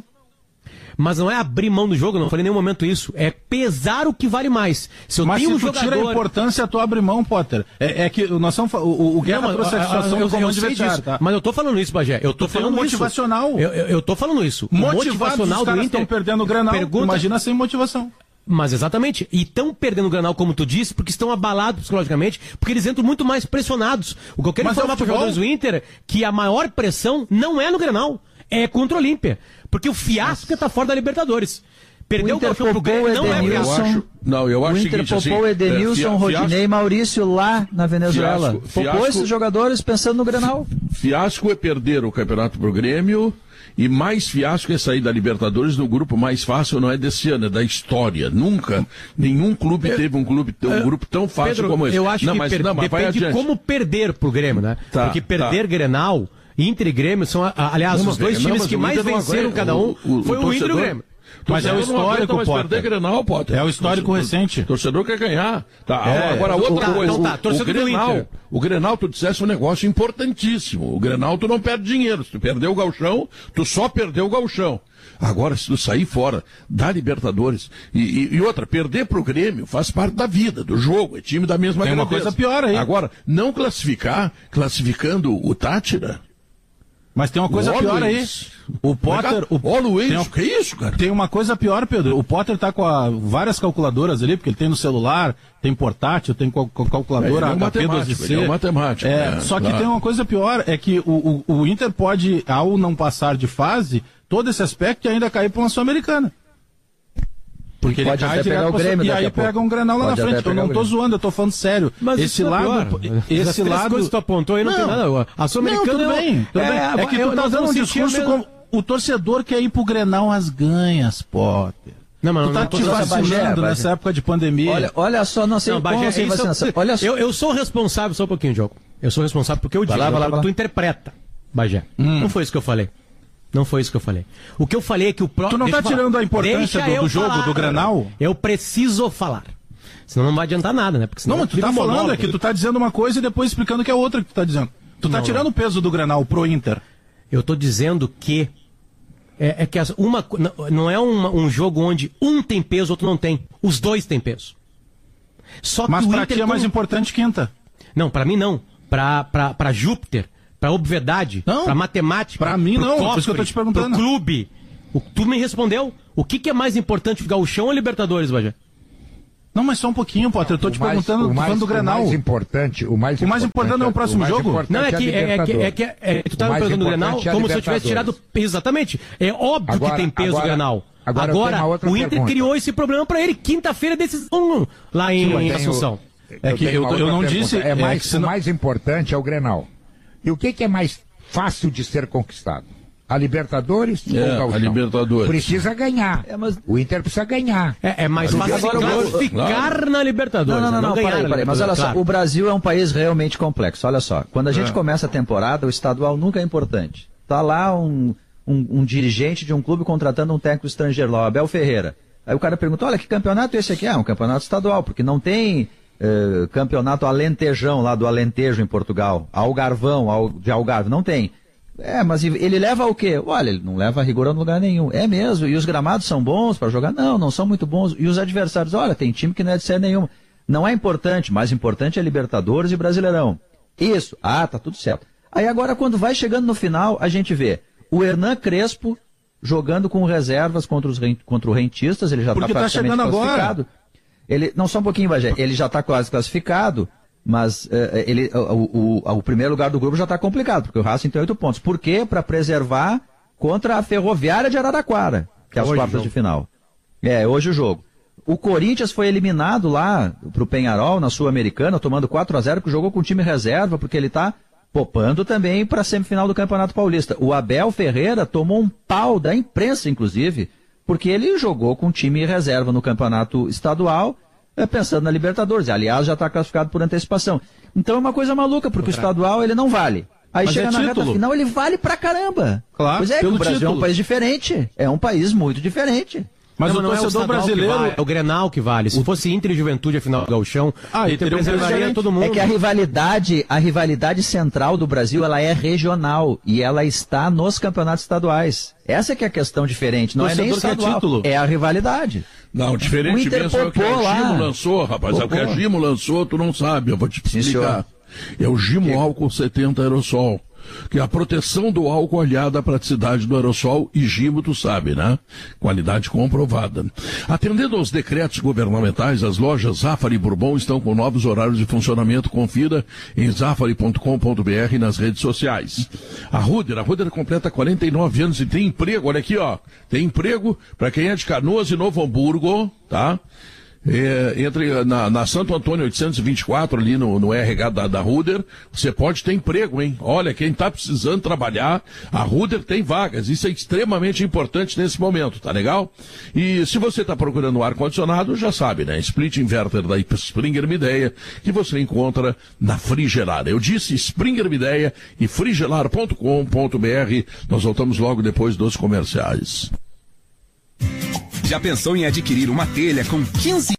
B: Mas não é abrir mão do jogo, não falei em nenhum momento isso. É pesar o que vale mais. Se eu
D: mas
B: tenho
D: se
B: um
D: tu
B: jogador...
D: tira a importância, tu abre mão, Potter. É, é que nós estamos... O, o Guerra
B: não,
D: trouxe a situação do comando de vestiário, tá?
B: Mas eu tô falando isso, Bagé. Eu tô
D: tu
B: falando
D: um
B: isso.
D: motivacional.
B: Eu, eu, eu tô falando isso.
D: Motivados,
B: motivacional
D: os caras
B: do Inter...
D: estão perdendo o Grenal.
B: Pergunta...
D: Imagina sem motivação.
B: Mas exatamente. E estão perdendo o Grenal, como tu disse, porque estão abalados psicologicamente, porque eles entram muito mais pressionados. O que eu quero
D: Mas
B: informar
D: é
B: para os jogadores do Inter que a maior pressão não é no Grenal, é contra o Olímpia. Porque o fiasco está fora da Libertadores. Perdeu o Gauchão pro Grêmio, não é
E: Edenilson,
B: fiasco.
A: Não, eu acho
E: o Inter
A: seguinte,
E: poupou
A: assim,
E: Edenilson,
A: é,
E: Rodinei
A: fiasco,
E: e Maurício lá na Venezuela.
A: Fiasco,
E: Poupou
A: fiasco,
E: esses jogadores pensando no Grenal.
A: Fiasco é perder o campeonato pro Grêmio e mais fiasco é sair da Libertadores no grupo mais fácil, não é desse ano, é da história. Nunca, nenhum clube teve um, clube, um grupo tão fácil
B: Pedro,
A: como esse.
B: Eu acho
A: não,
B: que
A: mas,
B: per
A: não, mas
B: depende de como perder pro Grêmio, né?
A: Tá,
B: Porque perder
A: tá.
B: Grenal... Inter e Grêmio são, aliás,
A: Não,
B: os dois
A: não,
B: times
A: mas
B: que
A: o
B: mais
A: Inter não
B: venceram
A: aguenta.
B: cada um
A: O- o-
B: foi
A: o
B: o Inter e o
A: torcedor-
B: Grêmio.
D: Mas é o
A: Torcedor não aguenta
D: histórico,
A: mais
D: Potter.
A: perder Grenal, Potter.
D: É o histórico
A: Torcedor-
D: recente.
A: Torcedor quer ganhar. Tá,
D: É,
A: agora, outra
B: tá,
A: coisa.
B: então tá,
A: o-
B: torcedor
A: o
B: do
A: Grenal,
B: Inter.
A: o Grenal, tu dissesse um negócio importantíssimo. O Grenal, tu não perde dinheiro. Se tu perder o gauchão, tu só perdeu o gauchão. Agora, se tu sair fora da Libertadores, e, e- e outra, perder pro Grêmio faz parte da vida, do jogo, é time da mesma
D: Tem uma
A: grandeza.
D: coisa pior aí.
A: Agora, não classificar, classificando o Tátira...
D: Mas tem uma coisa
A: Ó,
D: pior aí.
A: Luiz.
D: O Potter. O,
A: Ó, Luiz,
D: tem, um-
A: o que é isso, cara?
D: tem uma coisa pior, Pedro. O Potter tá com a- várias calculadoras ali, porque ele tem no celular, tem portátil, tem cal- cal- calculadora
A: É, ele é um
D: H P doze
A: matemático,
D: C.
A: ele é um matemático,
D: É,
A: é,
D: só que
A: claro.
D: tem uma coisa pior, é que o, o, o Inter pode, ao não passar de fase, todo esse aspecto ainda cair para uma Sul-Americana. Porque
E: Pode
D: ele cai
E: até
D: direto
E: pegar o
D: pra-
E: Grêmio
D: e
E: daqui
D: aí
E: a pouco.
D: pega um Grenal lá
E: Pode
D: na
E: até
D: frente. Eu
E: pegar
D: não
E: o
D: tô
E: Grêmio.
D: zoando, eu tô falando sério.
B: Mas
D: esse
B: isso é
D: lado,
B: pior.
D: esse
B: As três
D: lado.
B: coisas que tu apontou aí não, tem nada. A Sul-Americana
D: Não, tudo
B: é-
D: bem, tudo
B: é,
D: bem. É, que
B: eu-
D: tu tá
B: nós
D: dando um
B: vamos sentir a
D: discurso
B: mesma-
D: como o torcedor quer ir pro Grenal às ganhas, Potter.
B: Não, mas
D: Tu tá
B: não,
D: te
B: não,
E: Bagé,
D: vacinando
E: Bagé.
D: nessa época de pandemia.
E: Olha, olha só, não sei
B: Não,
E: como
B: Bagé,
E: sem
B: isso-
E: vacinação. Olha só.
B: eu, eu sou responsável, só um pouquinho, Diogo. Eu sou responsável porque eu digo,
E: lá, vai lá,
B: eu-
E: vai lá.
B: tu interpreta, Bagé. Não foi isso que eu falei. Não foi isso que eu falei. O que eu falei é que o próximo.
D: Tu não tá tirando a importância do- do jogo, do Grenal?
B: Eu preciso falar. Senão não vai adiantar nada, né? Porque senão
D: Não, mas tu
B: vira
D: tá
B: um
D: falando,
B: monólogo.
D: é que tu tá dizendo uma coisa e depois explicando que é outra que tu tá dizendo. Tu tá
B: Não,
D: tirando
B: não.
D: o peso do Grenal pro Inter.
B: Eu tô dizendo que. É, é que as- uma, co- não- não é uma- um jogo onde um tem peso, outro não tem. Os dois têm peso. Só
D: Mas
B: que o
D: pra
B: Inter
D: ti é mais
B: com-
D: importante quinta.
B: Não, pra mim não. Pra, pra, pra Júpiter, pra obviedade,
D: Não,
B: pra matemática.
D: pra mim
B: pro
D: não,
B: cofre,
D: por isso que eu tô te perguntando.
B: Pro clube. O, tu me respondeu. O que, que é mais importante, o Gauchão ou Libertadores, Bagé?
D: Não, mas só um pouquinho, Potter. Eu tô te
C: O mais-
D: perguntando,
C: o
D: tô
C: mais-
D: falando do Grenal.
C: O mais importante, o mais
D: O mais importante é o próximo
C: mais
D: jogo?
C: importante
B: Não, é
C: a
B: que, é, é que, é que é, é, tu
C: O
B: tava me
C: mais
B: perguntando do Grenal
C: importante é a
B: como se eu tivesse tirado.
C: Libertadores.
B: Exatamente. É óbvio
C: Agora-
B: que tem peso o
C: agora-
B: Grenal.
C: agora eu tenho uma outra
B: o Inter
C: pergunta.
B: criou esse problema pra ele. Quinta-feira é decisão lá em,
C: Eu
B: em
C: tenho-
B: Assunção.
D: É que
C: tenho
D: eu-
C: uma
D: eu
C: outra
D: não
C: pergunta.
D: disse-
C: É
D: é
C: mais,
D: que senão-
C: O mais importante é o Grenal. E o que, que é mais fácil de ser conquistado? A Libertadores
A: É,
C: ou o Gauchão?
A: a Libertadores.
C: Precisa ganhar.
E: É, mas-
C: O Inter precisa ganhar.
B: É, é mais
C: Agora
B: fácil
C: o-
B: classificar
A: claro.
B: na Libertadores.
E: Não, não, não, não,
B: ganhar
E: peraí,
B: na
E: peraí. Mas olha
B: Libertadores,
E: só,
B: claro.
E: o Brasil é um país realmente complexo. Olha só, quando a gente
A: É.
E: começa a temporada, o estadual nunca é importante. Tá lá um, um, um dirigente de um clube contratando um técnico estrangeiro lá, o Abel Ferreira. Aí o cara pergunta, olha, que campeonato é esse aqui? Ah, um campeonato estadual, porque não tem eh, campeonato alentejão lá do Alentejo em Portugal, Algarvão, Al, de Algarve, não tem. É, mas e- ele leva o quê? Olha, ele não leva rigor a lugar nenhum. É mesmo, e os gramados são bons para jogar? Não, não são muito bons. E os adversários? Olha, tem time que não é de série nenhuma. Não é importante, mais importante é Libertadores e Brasileirão. Isso, ah, tá tudo certo. Aí agora, quando vai chegando no final, a gente vê o Hernan Crespo jogando com reservas contra, os, ren- contra o Rentistas, ele já está
D: Porque tá
E: praticamente
D: chegando agora.
E: classificado. Ele, não, só um pouquinho, Bagé, ele já está quase classificado, mas eh, ele, o, o, o, o primeiro lugar do grupo já está complicado, porque o Racing tem oito pontos. Por quê? Para preservar contra a Ferroviária de Araraquara, que é as
B: Hoje o
E: quartas
B: jogo.
E: de final. É, hoje o jogo. O Corinthians foi eliminado lá pro Penharol, na Sul-Americana, tomando quatro a zero, porque jogou com time reserva, porque ele está popando também para a semifinal do Campeonato Paulista. O Abel Ferreira tomou um pau da imprensa, inclusive, porque ele jogou com time reserva no Campeonato Estadual, eh, pensando na Libertadores. Aliás, já está classificado por antecipação. Então é uma coisa maluca, porque o estadual ele não vale. Aí
D: Mas
E: chega
D: é
E: na reta
D: título.
E: final, ele vale pra caramba.
D: Claro,
E: Pois é, que
D: pelo
E: o Brasil é
D: título.
E: um país diferente. É um país muito diferente.
D: Mas
B: Não,
D: o
B: não é
D: torcedor
B: estadual que
D: brasileiro.
B: vale, é o Grenal que vale. Se fosse Inter e Juventude a final do Gauchão,
D: Ah,
B: o
D: e
B: Inter
D: teria um
B: preservaria
D: presidente.
B: todo mundo.
E: É que a rivalidade, a rivalidade central do Brasil, ela é regional e ela está nos campeonatos estaduais. Essa é que é a questão diferente, não é nem
D: Torcedor quer
E: estadual,
D: título.
E: é a rivalidade.
A: Não,
E: O
A: diferente
E: Inter
A: mesmo é o que
E: popou
A: a
E: lá.
A: Gimo lançou, rapaz. É o que a
E: Popou.
A: Gimo lançou, tu não sabe, eu vou te
E: Sim,
A: explicar. É o Gimo Álcool setenta Aerosol, que é a proteção do álcool aliada à praticidade do aerossol e Gimo, tu sabe, né? Qualidade comprovada. Atendendo aos decretos governamentais, as lojas Zafari e Bourbon estão com novos horários de funcionamento. Confira em zafari ponto com ponto br e nas redes sociais. A Ruder, a Ruder completa quarenta e nove anos e tem emprego, olha aqui, ó. Tem emprego para quem é de Canoas e Novo Hamburgo, tá? É, entre na, na Santo Antônio oitocentos e vinte e quatro, ali no, no R H da, da Ruder, você pode ter emprego, hein? Olha, quem está precisando trabalhar, a Ruder tem vagas. Isso é extremamente importante nesse momento, tá legal? E se você está procurando ar-condicionado, já sabe, né? Split Inverter da Springer Midea, que você encontra na Frigelar. Eu disse Springer Midea e frigelar ponto com ponto b r. Nós voltamos logo depois dos comerciais.
G: Já pensou em adquirir uma telha com quinze...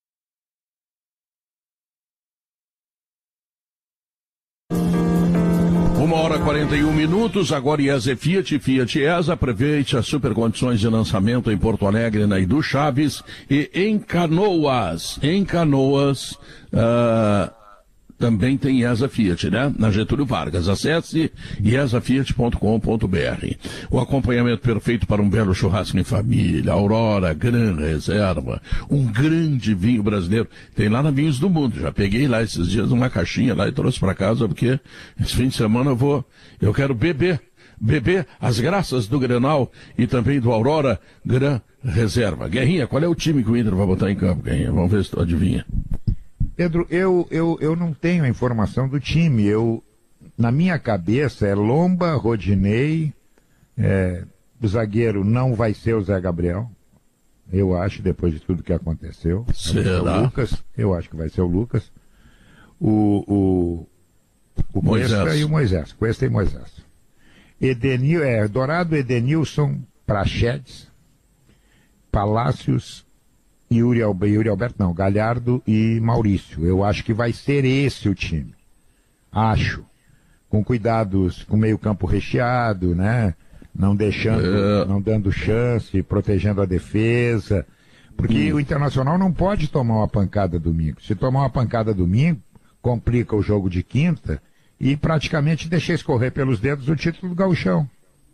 A: Uma hora e quarenta e um minutos, agora I E S A Fiat, Fiat I E S A, aproveite as super condições de lançamento em Porto Alegre, na Edu Chaves e em Canoas. Em Canoas, uh, também tem I E S A Fiat, né? Na Getúlio Vargas. Acesse i e s a fiat ponto com ponto b r. O acompanhamento perfeito para um belo churrasco em família, Aurora, Gran Reserva, um grande vinho brasileiro. Tem lá na Vinhos do Mundo. Já peguei lá esses dias uma caixinha lá e trouxe para casa, porque esse fim de semana eu vou, eu quero beber, beber as graças do Grenal e também do Aurora Gran Reserva. Guerrinha, qual é o time que o Inter vai botar em campo, Guerrinha? Vamos ver se tu adivinha.
C: Pedro, eu, eu, eu não tenho a informação do time. Eu, na minha cabeça é Lomba, Rodinei, é, o zagueiro não vai ser o Zé Gabriel, eu acho, depois de tudo que aconteceu.
A: Será?
C: O Lucas, eu acho que vai ser o Lucas. O, o, o Cuesta e o Moisés. Cuesta e Moisés. Edenil, é, Dourado, Edenilson, Praxedes, Palácios, Yuri, Yuri Alberto, não, Galhardo e Maurício. Eu acho que vai ser esse o time. Acho. Com cuidados, com meio campo recheado, né? Não deixando, é... não dando chance, protegendo a defesa. Porque hum. o Internacional não pode tomar uma pancada domingo. Se tomar uma pancada domingo, complica o jogo de quinta e praticamente deixa escorrer pelos dedos o título do Gauchão.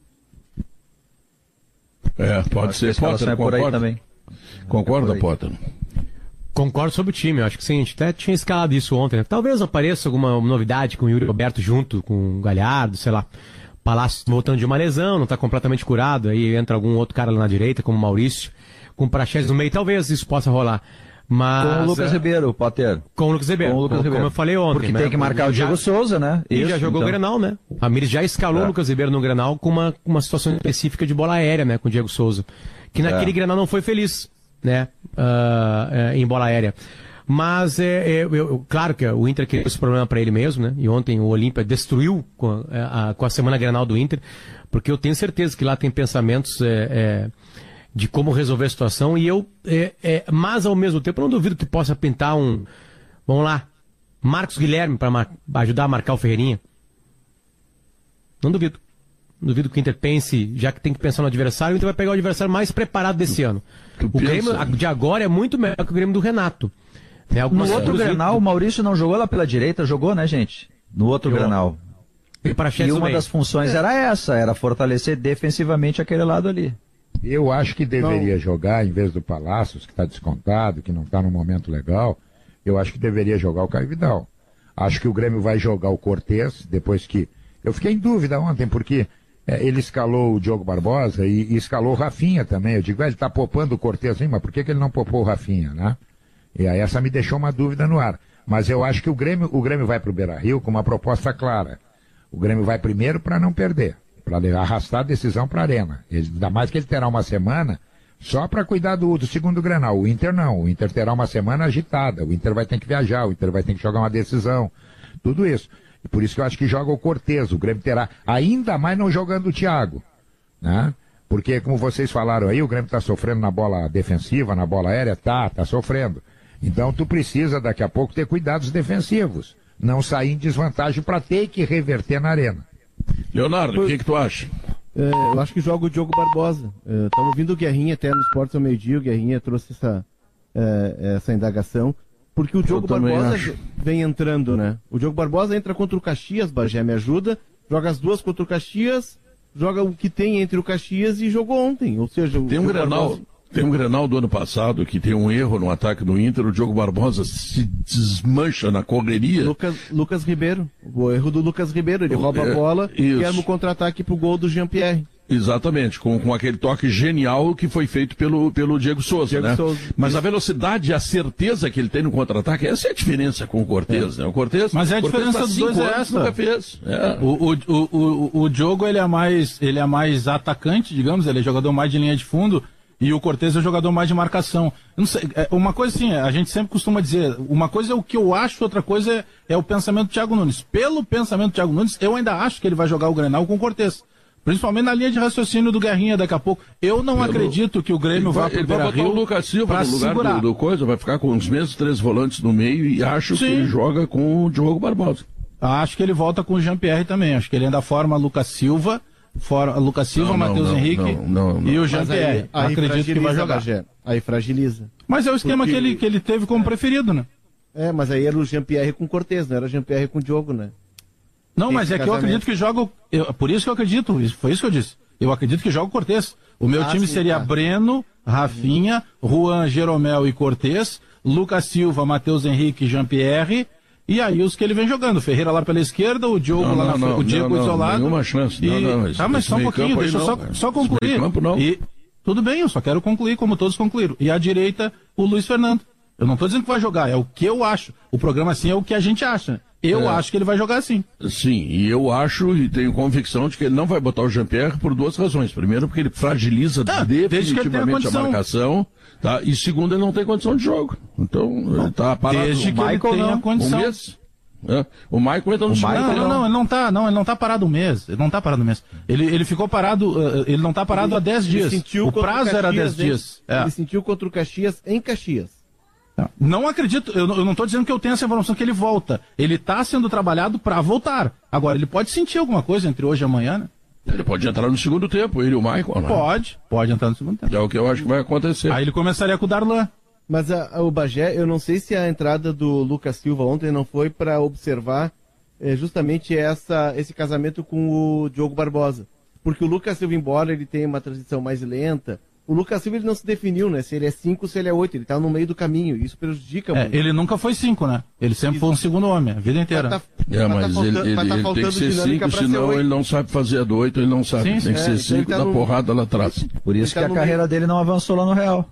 A: É, pode ser. Potter,
E: é por aí também.
A: Concorda, Potter?
B: Concordo sobre o time, eu acho que sim, a gente até tinha escalado isso ontem, né? Talvez apareça alguma novidade com o Yuri Alberto junto com o Galhardo, sei lá. Palácio voltando de uma lesão, não está completamente curado, aí entra algum outro cara lá na direita, como o Maurício, com o Praxedes no meio, talvez isso possa rolar. Mas,
E: com o Lucas é... Ribeiro, Potter.
B: Com o Lucas Ribeiro,
E: com o Lucas
B: como,
E: Ribeiro.
B: como eu falei ontem.
E: Porque
B: né?
E: tem que marcar o Diego
B: já...
E: Souza, né?
B: E
E: isso,
B: já jogou então. o Grenal, né? A Ramires já escalou é. o Lucas Ribeiro no Grenal com uma, uma situação específica de bola aérea, né? Com o Diego Souza. Que naquele é. Grenal não foi feliz, né? Uh, é, em bola aérea. Mas, é, é, eu, claro que o Inter criou esse problema para ele mesmo, né? E ontem o Olímpia destruiu com a, a, com a semana Grenal do Inter, porque eu tenho certeza que lá tem pensamentos é, é, de como resolver a situação, e eu, é, é, mas ao mesmo tempo eu não duvido que possa pintar um, vamos lá, Marcos Guilherme para ajudar a marcar o Ferreirinha. Não duvido. Não duvido que o Inter pense, já que tem que pensar no adversário, o Inter vai pegar o adversário mais preparado desse ano. O Grêmio de agora é muito melhor que o Grêmio do Renato. Né,
E: no outro Grenal, o Maurício não jogou lá pela direita, jogou, né, gente? No outro jogou. Grenal.
B: E,
E: e uma das funções é. era essa, era fortalecer defensivamente aquele lado ali.
C: Eu acho que deveria
E: não.
C: jogar, em vez do Palácios, que está descontado, que não está num momento legal, eu acho que deveria jogar o Caio Vidal. Acho que o Grêmio vai jogar o Cortez, depois que... Eu fiquei em dúvida ontem, porque é, ele escalou o Diogo Barbosa e, e escalou o Rafinha também. Eu digo, ele está poupando o Cortez, hein, mas por que, que ele não poupou o Rafinha, né? E aí essa me deixou uma dúvida no ar. Mas eu acho que o Grêmio, o Grêmio vai para o Beira-Rio com uma proposta clara. O Grêmio vai primeiro para não perder, para arrastar a decisão para a Arena. Ele, ainda mais que ele terá uma semana só para cuidar do, do segundo Grenal. O Inter não. O Inter terá uma semana agitada. O Inter vai ter que viajar, o Inter vai ter que jogar uma decisão. Tudo isso. E por isso que eu acho que joga o Cortez. O Grêmio terá, ainda mais não jogando o Thiago, né? Porque, como vocês falaram aí, o Grêmio está sofrendo na bola defensiva, na bola aérea, tá, tá sofrendo. Então tu precisa daqui a pouco ter cuidados defensivos, não sair em desvantagem para ter que reverter na Arena.
A: Leonardo, o que, que tu acha?
F: É, eu acho que joga o Diogo Barbosa. Estava é, ouvindo o Guerrinha até no Esportes ao meio-dia, o Guerrinha trouxe essa, é, essa indagação, porque o Diogo Barbosa acho. vem entrando, né? O Diogo Barbosa entra contra o Caxias, Bagé me ajuda, joga as duas contra o Caxias, joga o que tem entre o Caxias e jogou ontem, ou seja...
A: Tem um Grenal... Barbosa... Tem um Grenal do ano passado que tem um erro no ataque do Inter, o Diogo Barbosa se desmancha na correria.
F: Lucas, Lucas Ribeiro, o erro do Lucas Ribeiro, ele rouba é, a bola isso. e arma o contra-ataque pro gol do Jean-Pierre.
A: Exatamente, com, com aquele toque genial que foi feito pelo, pelo Diego Souza,
F: Diego
A: né?
F: Souza.
A: Mas a velocidade e a certeza que ele tem no contra-ataque, essa é a diferença com o Cortez, é. né? O Cortez,
D: Mas é a
A: Cortez
D: diferença dos dois é essa.
A: Nunca fez. É.
D: O, o, o, o, o Diogo, ele é, mais, ele é mais atacante, digamos, ele é jogador mais de linha de fundo, e o Cortez é o jogador mais de marcação. Não sei, é, uma coisa assim, a gente sempre costuma dizer, uma coisa é o que eu acho, outra coisa é, é o pensamento do Thiago Nunes. Pelo pensamento do Thiago Nunes, eu ainda acho que ele vai jogar o Grenal com o Cortez. Principalmente na linha de raciocínio do Guerrinha daqui a pouco. Eu não Pelo... acredito que o Grêmio vá pro Beira-Rio. Ele vai botar o Lucas Silva no lugar do, do coisa, vai ficar com os mesmos três volantes no meio e acho Sim. que ele joga com o Diogo Barbosa. Acho que ele volta com o Jean-Pierre também. Acho que ele ainda forma Lucas Silva, for... Lucas Silva, Matheus Henrique não, não, não. e o Jean-Pierre. Acredito que vai jogar. Bagé.
F: Aí fragiliza.
D: Mas é o esquema Porque... que, ele, que ele teve como preferido, né?
F: É, mas aí era o Jean-Pierre com o Cortez, não era o Jean-Pierre com o Diogo, né?
D: Não, Esse mas é casamento. que eu acredito que joga. Eu, por isso que eu acredito, foi isso que eu disse. Eu acredito que joga o Cortez. O meu ah, time sim, seria tá. Breno, Rafinha, Juan, Jeromel e Cortez, Lucas Silva, Matheus Henrique e Jean-Pierre, e aí os que ele vem jogando. Ferreira lá pela esquerda, o Diogo
A: não,
D: lá
A: não,
D: na frente, o Diego
A: não, não,
D: isolado.
A: Nenhuma chance.
D: E...
A: Não, não, esse,
D: tá, mas só um pouquinho, deixa eu só, só concluir.
A: Campo, não.
D: E tudo bem, eu só quero concluir como todos concluíram. E à direita, o Luiz Fernando. Eu não estou dizendo que vai jogar, é o que eu acho. O programa assim é o que a gente acha. Eu é. acho que ele vai jogar assim.
A: Sim, e eu acho e tenho convicção de que ele não vai botar o Jean-Pierre por duas razões. Primeiro, porque ele fragiliza tá, definitivamente a, a marcação. Tá? E segundo, ele não tem condição de jogo. Então, ele está parado.
D: Desde que ele tenha condição.
A: Um mês. É. O Michael entra no segundo
D: não, não, não, ele não tá, não, ele não tá parado um mês. Ele não tá parado um mês. Ele, ele ficou parado, uh, ele não tá parado ele, há dez dias. O prazo era dez dias.
F: É. Ele sentiu contra o Caxias em Caxias.
D: Não acredito, eu, eu não estou dizendo que eu tenho essa informação que ele volta. Ele está sendo trabalhado para voltar. Agora, ele pode sentir alguma coisa entre hoje e amanhã, né?
A: Ele pode entrar no segundo tempo, ele e o Michael, né?
D: Pode, pode entrar no segundo tempo.
A: É o que eu acho que vai acontecer.
D: Aí ele começaria com o Darlan.
F: Mas a, a, o Bagé, eu não sei se a entrada do Lucas Silva ontem não foi para observar é, justamente essa, esse casamento com o Diogo Barbosa. Porque o Lucas Silva, embora ele tenha uma transição mais lenta, o Lucas Silva ele não se definiu, né? Se ele é cinco, se ele é oito, ele tá no meio do caminho, isso prejudica
D: é,
F: muito.
D: Ele nunca foi cinco, né? Ele sempre isso. foi um segundo homem, a vida inteira.
A: Tá, é, mas, mas tá ele, ele, tá ele tem que ser cinco, senão ele não sabe fazer a do oito, ele não sabe. Sim, tem que é, ser cinco, então dá no... porrada lá atrás.
E: Por isso
F: ele
E: que
F: tá
E: a carreira meio... dele não avançou lá no Real.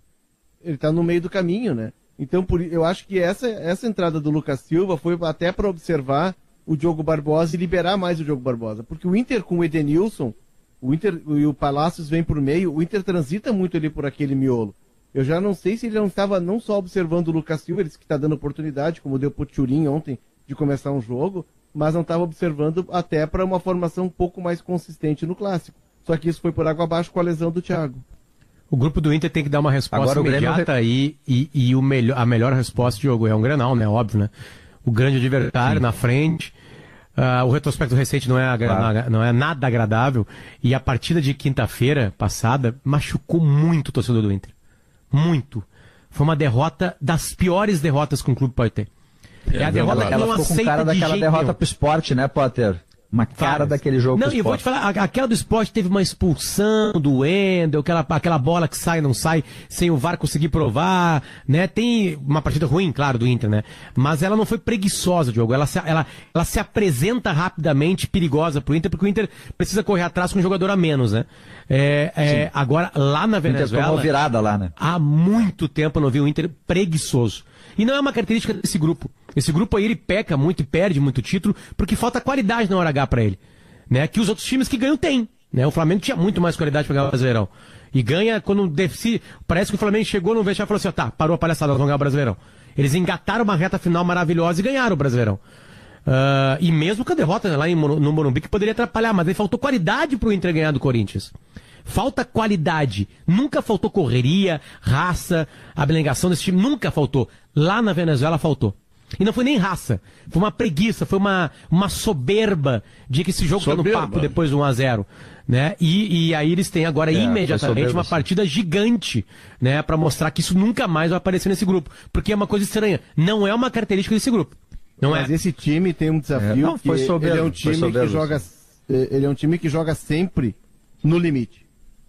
F: Ele tá no meio do caminho, né? Então, por... eu acho que essa, essa entrada do Lucas Silva foi até para observar o Diogo Barbosa e liberar mais o Diogo Barbosa. Porque o Inter com o Edenilson, o Inter e o Palácios vem por meio, o Inter transita muito ali por aquele miolo. Eu já não sei se ele não estava não só observando o Lucas Silva, ele disse que está dando oportunidade, como deu pro Turin ontem, de começar um jogo, mas não estava observando até para uma formação um pouco mais consistente no Clássico. Só que isso foi por água abaixo com a lesão do Thiago.
B: O grupo do Inter tem que dar uma resposta Agora, imediata Grêmio... e, e, e o melhor, a melhor resposta, Diogo, é um Grenal, né? Óbvio, né? O grande adversário Sim. na frente. Uh, o retrospecto recente não é, claro. não é nada agradável. E a partida de quinta-feira passada machucou muito o torcedor do Inter. Muito. Foi uma derrota das piores derrotas que um clube pode ter. É,
E: é a derrota ela, que ela não ficou com cara daquela derrota nenhum. Pro esporte, né, Potter? Uma cara Faz. daquele jogo
B: Não,
E: pro
B: e eu vou te falar, aquela do esporte teve uma expulsão do Wendel, aquela, aquela bola que sai não sai, sem o V A R conseguir provar, né? Tem uma partida ruim, claro, do Inter, né? Mas ela não foi preguiçosa, Diogo. Ela se, ela, ela se apresenta rapidamente perigosa pro Inter, porque o Inter precisa correr atrás com um jogador a menos, né? É, é, agora, lá na Venezuela...
E: Tomou virada lá, né?
B: Há muito tempo eu não vi o Inter preguiçoso. E não é uma característica desse grupo. Esse grupo aí, ele peca muito e perde muito título, porque falta qualidade na hora H pra ele. Né? Que os outros times que ganham têm. Né? O Flamengo tinha muito mais qualidade pra ganhar o Brasileirão. E ganha quando decide. Parece que o Flamengo chegou no vestiário e falou assim, ó, tá, parou a palhaçada, nós vamos ganhar o Brasileirão. Eles engataram uma reta final maravilhosa e ganharam o Brasileirão. Uh, e mesmo com a derrota, né, lá em, no Morumbi, que poderia atrapalhar, mas aí faltou qualidade pro Inter ganhar do Corinthians. Falta qualidade. Nunca faltou correria, raça, abnegação desse time. Nunca faltou. Lá na Venezuela faltou. E não foi nem raça. Foi uma preguiça, foi uma, uma soberba de que esse jogo soberba. tá no papo depois do um a zero. Né? E, e aí eles têm agora é, imediatamente soberba, uma partida sim. gigante, né? Pra mostrar que isso nunca mais vai aparecer nesse grupo. Porque é uma coisa estranha. Não é uma característica desse grupo. Não
F: Mas
B: é.
F: esse time tem um desafio. É, não, foi que soberbo, ele é um time soberbo, que joga. Ele é um time que joga sempre no limite.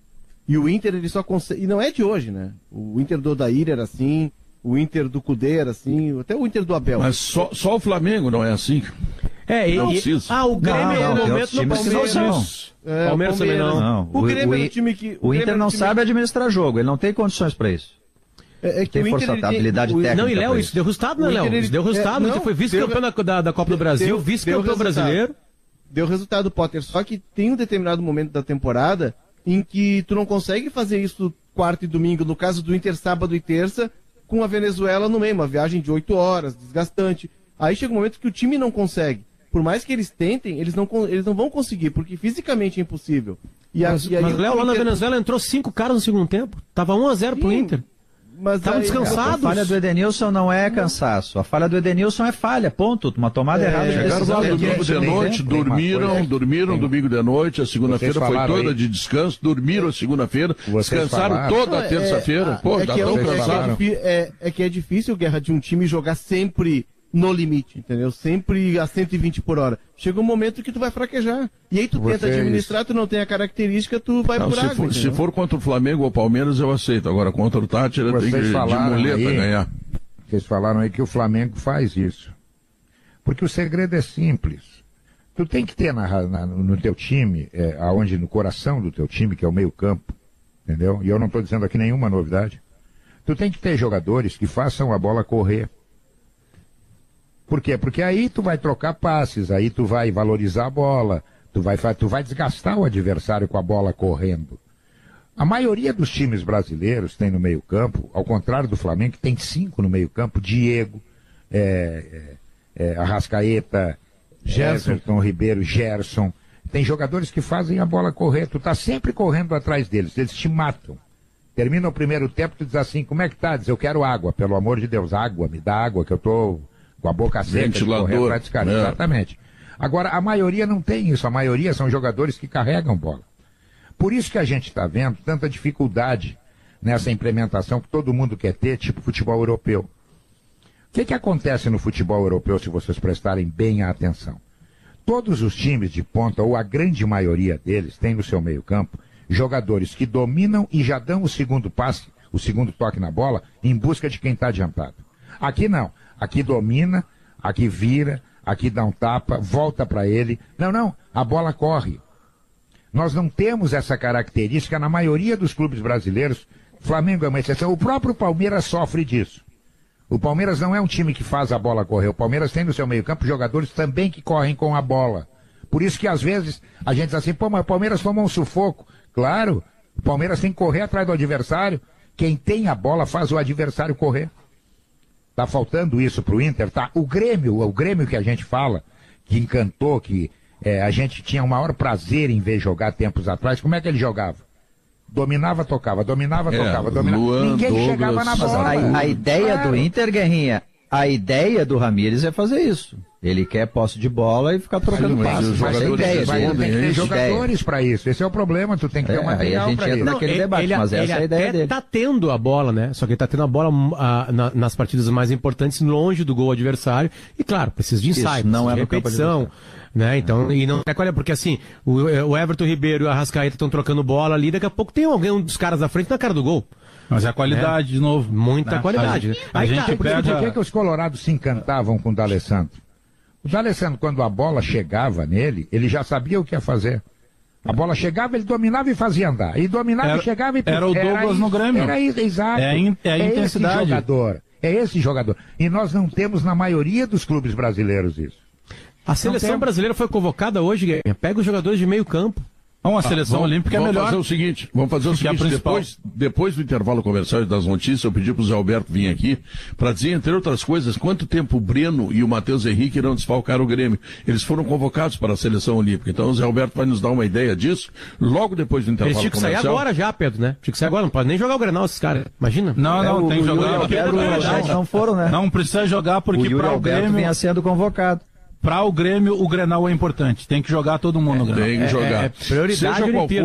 F: E o Inter, ele só consegue... E não é de hoje, né? O Inter do Odair era assim, o Inter do Cudê era assim, até o Inter do Abel.
A: Mas só, só o Flamengo não é assim?
B: É, e,
A: Não
B: e,
A: precisa.
B: ah, o Grêmio
E: Não, não,
B: no
E: tem
B: momento
E: outros
B: no
E: times que não
B: Palmeiras.
E: são.
F: É,
B: Palmeiras também não.
E: Não,
F: O Grêmio
E: o,
F: é um time que...
E: o Inter
F: Grêmio é um
E: não
F: time-
E: sabe administrar jogo, ele não tem condições para isso.
F: É, é que
E: Tem
F: o Inter,
E: força,
F: ele tem-
E: habilidade
F: o-
E: técnica.
B: Não, e Léo,
E: pra
B: isso
E: isso.
B: deu resultado, né,
F: O
B: Léo?
F: Inter,
B: Isso deu
F: ele-
B: resultado.
F: é,
B: O Inter
F: não,
B: foi vice-campeão
F: deu-
B: da, da, da Copa do Brasil,
F: deu-
B: vice-campeão
F: deu resultado.
B: brasileiro.
F: Deu resultado, Potter. Só que tem um determinado momento da temporada em que tu não consegue fazer isso quarta e domingo, no caso do Inter sábado e terça, com a Venezuela no meio, uma viagem de oito horas, desgastante. Aí chega um momento que o time não consegue. Por mais que eles tentem, eles não, con- eles não vão conseguir, porque fisicamente é impossível. E a-
B: Mas,
F: e aí
B: mas
F: o
B: Léo, lá na
F: Inter-
B: Venezuela entrou cinco caras no segundo tempo. Tava um a zero pro
F: Sim,
B: Inter.
F: Mas
B: Estavam
F: aí-
B: descansados.
E: A falha do Edenilson não é cansaço. A falha do Edenilson é falha, ponto. Uma tomada
F: É,
E: errada de
A: Chegaram
E: decisão.
A: lá
C: é,
A: domingo
C: é,
A: de
C: tem
A: noite,
C: tempo, tem uma
A: dormiram,
C: coisa-
A: dormiram
C: tem-
A: domingo de noite, a segunda-feira
C: Vocês
A: foi
C: falaram
A: toda
C: aí-
A: de descanso, dormiram a segunda-feira,
C: Vocês
A: descansaram
C: falaram-
A: toda a
F: Não, é-
A: terça-feira. Pô,
F: é
A: já
F: que é,
A: tão
F: o- é, que é,
A: cansado.
F: difí- é, é que é difícil, Guerra, de um time jogar sempre no limite, entendeu? Sempre a cento e vinte por hora. Chega um momento que tu vai fraquejar. E aí tu tenta
C: Vocês-
F: administrar, tu não tem a característica, tu vai
A: Não,
F: por
A: se,
F: água,
A: for, se
F: entendeu?
A: for contra o Flamengo ou o Palmeiras, eu aceito. Agora, contra o Tátira, tem que
C: Vocês
A: de
C: falaram
A: muleta
C: aí-
A: ganhar.
C: Vocês falaram aí que o Flamengo faz isso. Porque o segredo é simples. Tu tem que ter na- na- no teu time, é, aonde no coração do teu time, que é o meio campo, entendeu? E eu não estou dizendo aqui nenhuma novidade. Tu tem que ter jogadores que façam a bola correr. Por quê? Porque aí tu vai trocar passes, aí tu vai valorizar a bola, tu vai, fa- tu vai desgastar o adversário com a bola correndo. A maioria dos times brasileiros tem no meio-campo, ao contrário do Flamengo, que tem cinco no meio-campo: Diego, é, é, é, Arrascaeta,
F: Gerson.
C: Everton Ribeiro, Gerson. Tem jogadores que fazem a bola correr. Tu tá sempre correndo atrás deles, eles te matam. Termina o primeiro tempo, tu diz assim: como é que tá? Diz: eu quero água, pelo amor de Deus, água, me dá água, que eu tô com a boca seca de correr
A: Ventilador,
C: atrás dos caras.
A: né?
C: Exatamente. Agora, a maioria não tem isso, a maioria são jogadores que carregam bola. Por isso que a gente está vendo tanta dificuldade nessa implementação que todo mundo quer ter, tipo futebol europeu. O que, que acontece no futebol europeu, se vocês prestarem bem a atenção? Todos os times de ponta, ou a grande maioria deles, tem no seu meio-campo jogadores que dominam e já dão o segundo passe, o segundo toque na bola, em busca de quem está adiantado. Aqui não. Aqui domina, aqui vira, aqui dá um tapa, volta para ele. Não, não, a bola corre. Nós não temos essa característica na maioria dos clubes brasileiros. Flamengo é uma exceção. O próprio Palmeiras sofre disso. O Palmeiras não é um time que faz a bola correr. O Palmeiras tem no seu meio-campo jogadores também que correm com a bola. Por isso que às vezes a gente diz assim: pô, mas o Palmeiras tomou um sufoco. Claro, o Palmeiras tem que correr atrás do adversário. Quem tem a bola faz o adversário correr. Tá faltando isso pro Inter, tá? O Grêmio, o Grêmio que a gente fala, que encantou, que é, a gente tinha o maior prazer em ver jogar tempos atrás. Como é que ele jogava? Dominava, tocava, dominava,
A: É,
C: tocava, dominava.
A: Luan,
C: Ninguém
A: Douglas.
C: chegava na
E: Mas
C: bola.
E: a, a ideia
C: Claro.
E: do Inter, Guerrinha, a ideia do Ramírez é fazer isso. Ele quer posse de bola e ficar trocando
A: mas
E: passos.
A: os
E: Essa é a
A: jogadores
E: ideia
C: Vai,
A: respondem,
C: tem
E: dele.
C: que ter
A: isso?
C: jogadores para isso. Esse é o problema, tu tem que ter
E: É,
C: um
E: aí a
C: material
E: gente
C: para
E: entra
C: isso.
E: naquele debate, mas essa
B: ele
E: é a ideia
B: até
E: dele.
B: tá tendo a bola, né? Só que ele tá tendo a bola ah, na- nas partidas mais importantes, longe do gol adversário. E claro, precisa de ensaio,
E: Isso, não
B: precisa
E: é
B: de
E: no campo
B: repetição. Né? Então, e não é qual é, porque assim, o, o Everton Ribeiro e o Arrascaeta estão trocando bola ali, daqui a pouco tem alguém, um dos caras da frente na cara do gol.
D: Mas é a qualidade, de novo.
B: Muita
D: né?
B: qualidade.
D: A,
B: né?
D: a
B: Aí
D: gente
B: tá,
C: Por,
D: pega...
C: por que, que os colorados se encantavam com o D'Alessandro? O D'Alessandro, quando a bola chegava nele, ele já sabia o que ia fazer. A bola chegava, ele dominava e fazia andar. E dominava
D: Era-
C: e chegava e...
D: era o Douglas
C: isso,
D: no Grêmio.
C: Era isso, exato.
D: É a in- é a intensidade.
C: esse jogador. É esse jogador. E nós não temos na maioria dos clubes brasileiros isso.
B: A seleção
C: tem-
B: brasileira foi convocada hoje, Guerrinha. Pega os jogadores de meio campo.
D: Uma seleção
A: Vamos-
D: olímpica é
A: vamos
D: melhor.
A: fazer o seguinte, vamos fazer o
D: que é a
A: seguinte,
D: principal.
A: depois, depois do intervalo comercial e das notícias, eu pedi para o Zé Alberto vir aqui para dizer, entre outras coisas, quanto tempo o Breno e o Matheus Henrique irão desfalcar o Grêmio. Eles foram convocados para a seleção olímpica. Então o Zé Alberto vai nos dar uma ideia disso logo depois do intervalo
B: Eles tinham que sair
A: comercial.
B: agora já, Pedro, né? Tinha que sair agora, não pode nem jogar o Grenal esses caras. Imagina.
D: Não,
E: É,
D: não,
E: o-
D: tem que
E: o
D: jogar.
E: Yuri Alberto e o Jorge não foram, né?
D: Não precisa jogar
E: O
D: porque
E: Yuri
D: para o
E: Alberto
D: Grêmio,
E: vinha sendo convocado.
D: para o Grêmio o Grenal é importante. Tem que jogar todo mundo no Grenal.
A: Tem que jogar.
B: é prioridade
A: Seja qual
B: Olimpíada.
A: for,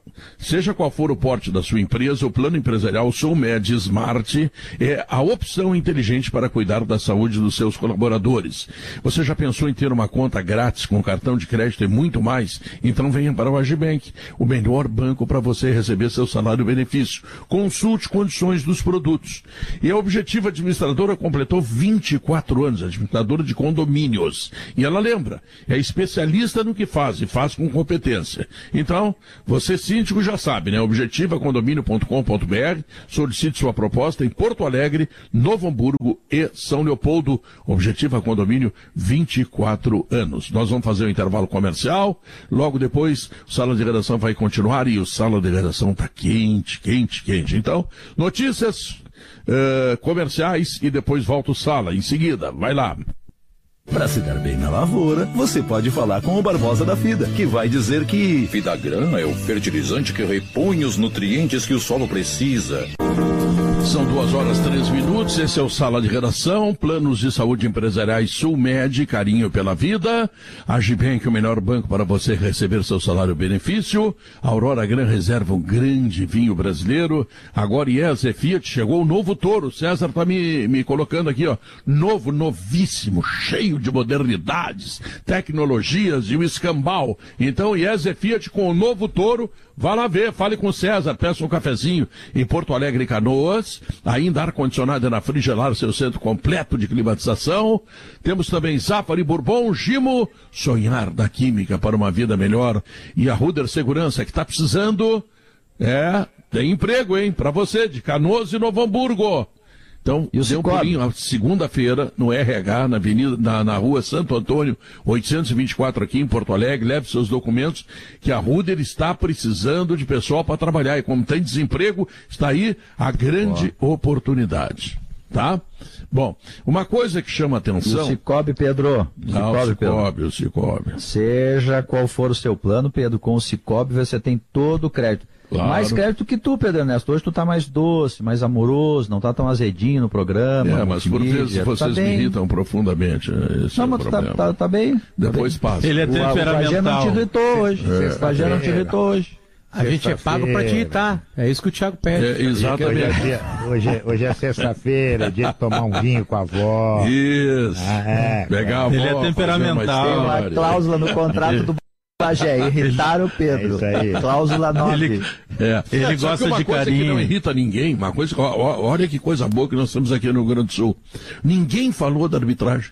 A: seja qual for o porte da sua empresa, o Plano Empresarial Sulmed Smart é a opção inteligente para cuidar da saúde dos seus colaboradores. Você já pensou em ter uma conta grátis com cartão de crédito e muito mais? Então venha para o Agibank, o melhor banco para você receber seu salário e benefício. Consulte condições dos produtos. E a Objetiva Administradora completou vinte e quatro anos, administradora de condomínios. E ela lembra, é especialista no que faz e faz com competência. Então, você síndico já sabe, né? objetiva condomínio ponto com ponto b r, solicite sua proposta em Porto Alegre, Novo Hamburgo e São Leopoldo. Objetiva Condomínio, vinte e quatro anos. Nós vamos fazer o um intervalo comercial, logo depois o Sala de Redação vai continuar e o Sala de Redação está quente, quente, quente. Então, notícias uh, comerciais e depois volta o Sala. Em seguida, vai lá.
H: Para se dar bem na lavoura, você pode falar com o Barbosa da FIDA, que vai dizer que Fidagran é o fertilizante que repõe os nutrientes que o solo precisa.
A: São duas horas, três minutos, esse é o Sala de Redação, Planos de Saúde Empresariais Sulmed, carinho pela vida, Agibank, o melhor banco para você receber seu salário e benefício, Aurora Gran Reserva, um grande vinho brasileiro, agora I E S E Fiat, chegou o novo Toro, César está me, me colocando aqui, ó, novo, novíssimo, cheio de modernidades, tecnologias e o escambau, então I E S E Fiat com o novo Toro, vá lá ver, fale com o César, peça um cafezinho em Porto Alegre e Canoas, ainda ar-condicionado na Frigelar, seu centro completo de climatização. Temos também Zafari Bourbon, Gimo, sonhar da química para uma vida melhor. E a Ruder Segurança, que está precisando, é, tem emprego, hein, para você, de Canoas e Novo Hamburgo. Então, dê um pulinho, segunda-feira, no R H, na avenida, na, na rua Santo Antônio, oitocentos e vinte e quatro, aqui em Porto Alegre, leve seus documentos, que a Ruder está precisando de pessoal para trabalhar. E como tem desemprego, está aí a grande Boa. oportunidade. Tá? Bom, uma coisa que chama atenção...
E: O Cicobi, Pedro.
A: O Cicobi, o Cicobi, o Cicobi.
E: Seja qual for o seu plano, Pedro, com o Cicobi você tem todo o crédito. Claro. Mais crédito que tu, Pedro Ernesto. Hoje tu tá mais doce, mais amoroso, não tá tão azedinho no programa.
A: É, mas por vezes vocês tá me irritam profundamente. Esse
E: não,
A: é
E: mas tu tá, tá, tá bem.
A: Depois
E: tá bem.
A: passa.
D: Ele é temperamental. O Pajé
E: não te irritou hoje. É, o Pajé não te irritou hoje.
B: A gente é pago pra te irritar. É isso que o Thiago pede.
A: É, exatamente.
C: Hoje é, dia, hoje é, hoje é sexta-feira, dia de tomar um vinho com a avó.
A: Isso.
C: Ah, é,
A: Pegar a avó.
D: Ele é temperamental.
E: Tem uma cláusula no contrato do Pajé, irritar o Pedro. É isso aí. Cláusula nove.
D: Ele, é, ele
A: é,
D: gosta
A: uma
D: de
A: coisa
D: carinho.
A: Que não irrita ninguém, uma coisa, ó, olha que coisa boa que nós temos aqui no Rio Grande do Sul. Ninguém falou da arbitragem.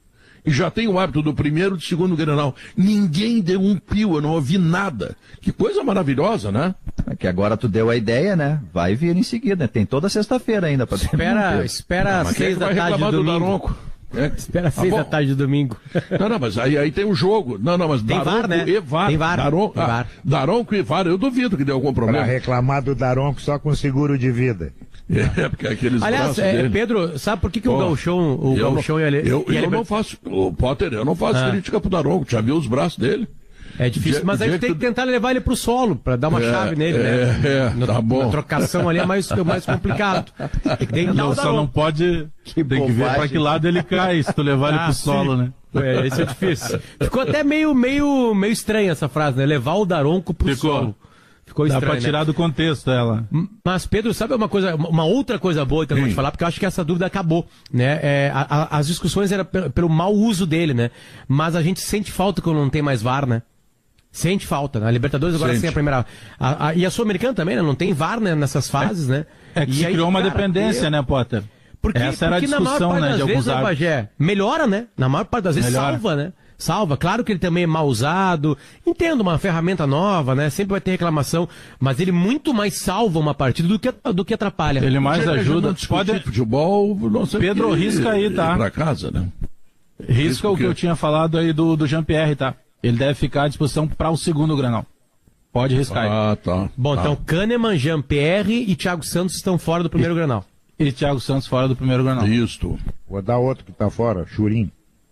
A: E já tem o hábito do primeiro e do segundo Grenal. Ninguém deu um pio, eu não ouvi nada. Que coisa maravilhosa, né?
E: É que agora tu deu a ideia, né? Vai vir em seguida. Tem toda sexta-feira ainda pra
B: Espera, espera às seis da tarde do domingo.
A: É.
B: Espera às seis da tarde de domingo.
A: Não, não, mas aí, aí tem um jogo. Não, não, mas
B: tem
A: Daronco
B: VAR, né?
A: e VAR.
B: Tem VAR.
A: Daronco,
B: tem VAR.
A: Ah, Daronco e VAR, eu duvido que dê algum problema.
C: Pra reclamar do Daronco só com seguro de vida.
A: É, porque aqueles
B: Aliás, é,
A: dele...
B: Pedro, sabe por que, que oh, o Gauchão, o
A: eu
B: Gauchão
A: não,
B: e a
A: Eu, eu, eu não faço, o Potter, eu não faço ah. crítica pro Daronco, já viu os braços dele?
B: É difícil, dia, mas a gente tem que tentar levar ele pro solo, pra dar uma é, chave nele,
A: é,
B: né?
A: É,
B: no,
A: tá bom.
B: Na trocação ali é mais, é mais complicado. Tem que
D: não, só não pode, que tem bobagem. Que ver pra que lado ele cai, se tu levar ah, ele pro solo, sim. né?
B: É, isso é difícil. Ficou até meio, meio, meio estranha essa frase, né? Levar o Daronco pro
D: Ficou.
B: solo. Ficou
D: Dá
B: estranho,
D: pra tirar
B: né?
D: do contexto ela.
B: Mas, Pedro, sabe uma coisa, uma outra coisa boa que eu vou te falar, porque eu acho que essa dúvida acabou, né? É, a, a, as discussões eram pelo, pelo mau uso dele, né? Mas a gente sente falta quando não tem mais VAR, né? Sente falta, né? A Libertadores agora sim a primeira. A, a, e a Sul-Americana também, né? Não tem VAR, né? Nessas fases,
D: é,
B: né?
D: É que
B: e
D: se
B: aí,
D: criou uma
B: cara,
D: dependência,
B: eu...
D: né, Potter?
B: Porque,
D: Essa era
B: porque
D: a discussão,
B: na maior parte
D: né,
B: das
D: de
B: vezes,
D: alguns
B: Bagé, melhora, né? Na maior parte das vezes
D: melhora.
B: salva, né? Salva. Claro que ele também é mal usado. Entendo, uma ferramenta nova, né? Sempre vai ter reclamação. Mas ele muito mais salva uma partida do que, do que atrapalha.
D: Ele mais ajuda.
A: Pode futebol, não sei.
D: Pedro, que, risca aí, tá?
A: Pra casa, né?
D: Risca, risca o que eu tinha falado aí do, do Jean-Pierre, tá? Ele deve ficar à disposição para o segundo Grenal. Pode riscar aí.
A: Ah, tá.
B: Bom,
A: tá.
B: Então Kahneman, Jean-Pierre e Thiago Santos estão fora do primeiro
D: e,
B: Grenal.
D: E Thiago Santos fora do primeiro Grenal.
A: Isso.
C: Vou dar outro que tá fora, Churim.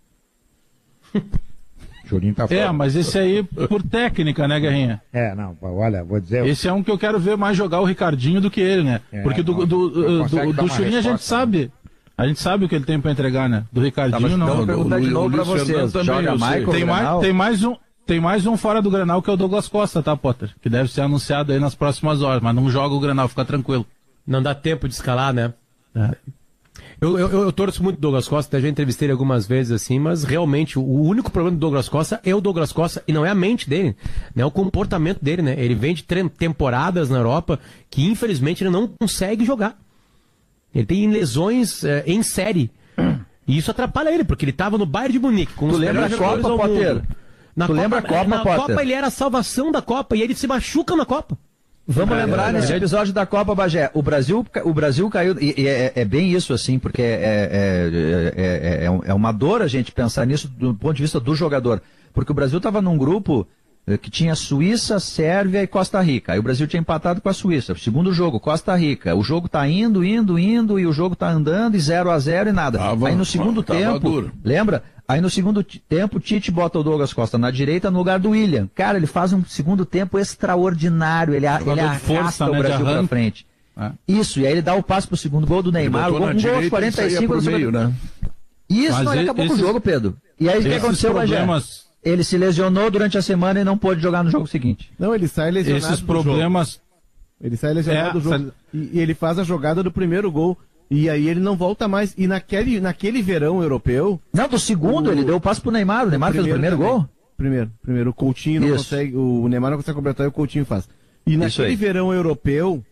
C: Churim tá fora.
D: É, mas esse aí por técnica, né, Guerrinha?
C: É, não, olha, vou dizer...
D: Esse é um que eu quero ver mais jogar o Ricardinho do que ele, né?
C: É,
D: Porque do,
C: não,
D: do, do, do, do Churim a gente
C: né?
D: sabe... A gente sabe o que ele tem pra entregar, né? Do Ricardinho,
E: tá,
D: não.
E: Vou perguntar de novo pra vocês. Joga Michael,
D: tem mais, tem mais um... tem mais um fora do Grenal que é o Douglas Costa, tá, Potter? Que deve ser anunciado aí nas próximas horas, mas não joga o Grenal, fica tranquilo.
B: Não dá tempo de escalar, né?
D: É.
B: Eu, eu, eu torço muito o Douglas Costa, já entrevistei ele algumas vezes assim, mas realmente o único problema do Douglas Costa é o Douglas Costa e não é a mente dele, né? O comportamento dele, né? Ele vem de temporadas na Europa que infelizmente ele não consegue jogar. Ele tem lesões é, em série. E isso atrapalha ele, porque ele estava no Bayern de Munique com
E: tu
B: os
E: lembra a Copa, Potter?
B: Na
E: tu
B: Copa,
E: lembra a Copa,
B: na
E: Potter?
B: Copa ele era a salvação da Copa e ele se machuca na Copa.
E: Vamos
B: É,
E: lembrar
B: é,
E: nesse
B: é.
E: episódio da Copa, Bagé, o Brasil, o Brasil caiu, e, e é, é bem isso assim, porque é, é, é, é, é uma dor a gente pensar nisso do ponto de vista do jogador, porque o Brasil estava num grupo que tinha Suíça, Sérvia e Costa Rica, aí o Brasil tinha empatado com a Suíça, segundo jogo, Costa Rica, o jogo tá indo, indo, indo, e o jogo tá andando, e zero a zero e nada,
A: Tava,
E: aí no segundo
A: tava
E: tempo,
A: duro.
E: lembra? Aí no segundo tempo, Tite bota o Douglas Costa na direita no lugar do William. Cara, ele faz um segundo tempo extraordinário. Ele, ele arrasta
D: força,
E: o
D: né,
E: Brasil pra frente.
D: É.
E: Isso, e aí ele dá o passe pro segundo gol do Neymar.
A: Botou
E: Um gol
A: na
E: aos
A: direita e
E: quarenta e
A: saía
E: cinco
A: pro
E: do
A: meio,
E: segundo...
A: né?
E: Isso,
D: Mas
E: não, ele
D: e-
E: acabou com o
D: esses-
E: jogo, Pedro. E aí o que
D: esses
E: aconteceu, Bagé?
D: problemas-
E: Ele se lesionou durante a semana e não pôde jogar no jogo seguinte.
F: Não, ele sai lesionado
D: Esses
F: do
D: problemas...
F: jogo. Ele sai lesionado
D: É,
F: do jogo.
D: sai-
F: E, e ele faz a jogada do primeiro gol. E aí ele não volta mais. E naquele, naquele verão europeu...
E: Não, do segundo,
F: O-
E: ele deu o passe pro Neymar. O Neymar fez o primeiro
F: também.
E: gol?
F: Primeiro, primeiro. O Coutinho não
E: Isso.
F: consegue... O Neymar não consegue completar e o Coutinho faz. E
E: Isso
F: naquele
E: aí.
F: verão europeu,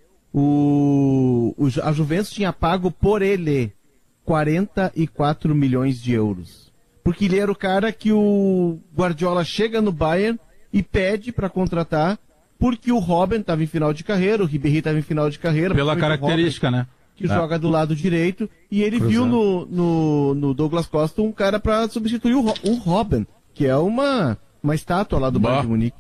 F: o, o, Ju- a Juventus tinha pago por ele quarenta e quatro milhões de euros. Porque ele era o cara que o Guardiola chega no Bayern e pede para contratar, porque o Robben estava em final de carreira, o Ribéry estava em final de carreira.
D: Pela
F: principalmente o
D: característica, né?
F: que
D: É.
F: joga do lado direito, e ele viu no, no, no Douglas Costa um cara para substituir o, Ro- o Robben, que é uma, uma estátua lá do
A: Bah.
F: Bayern de Munique.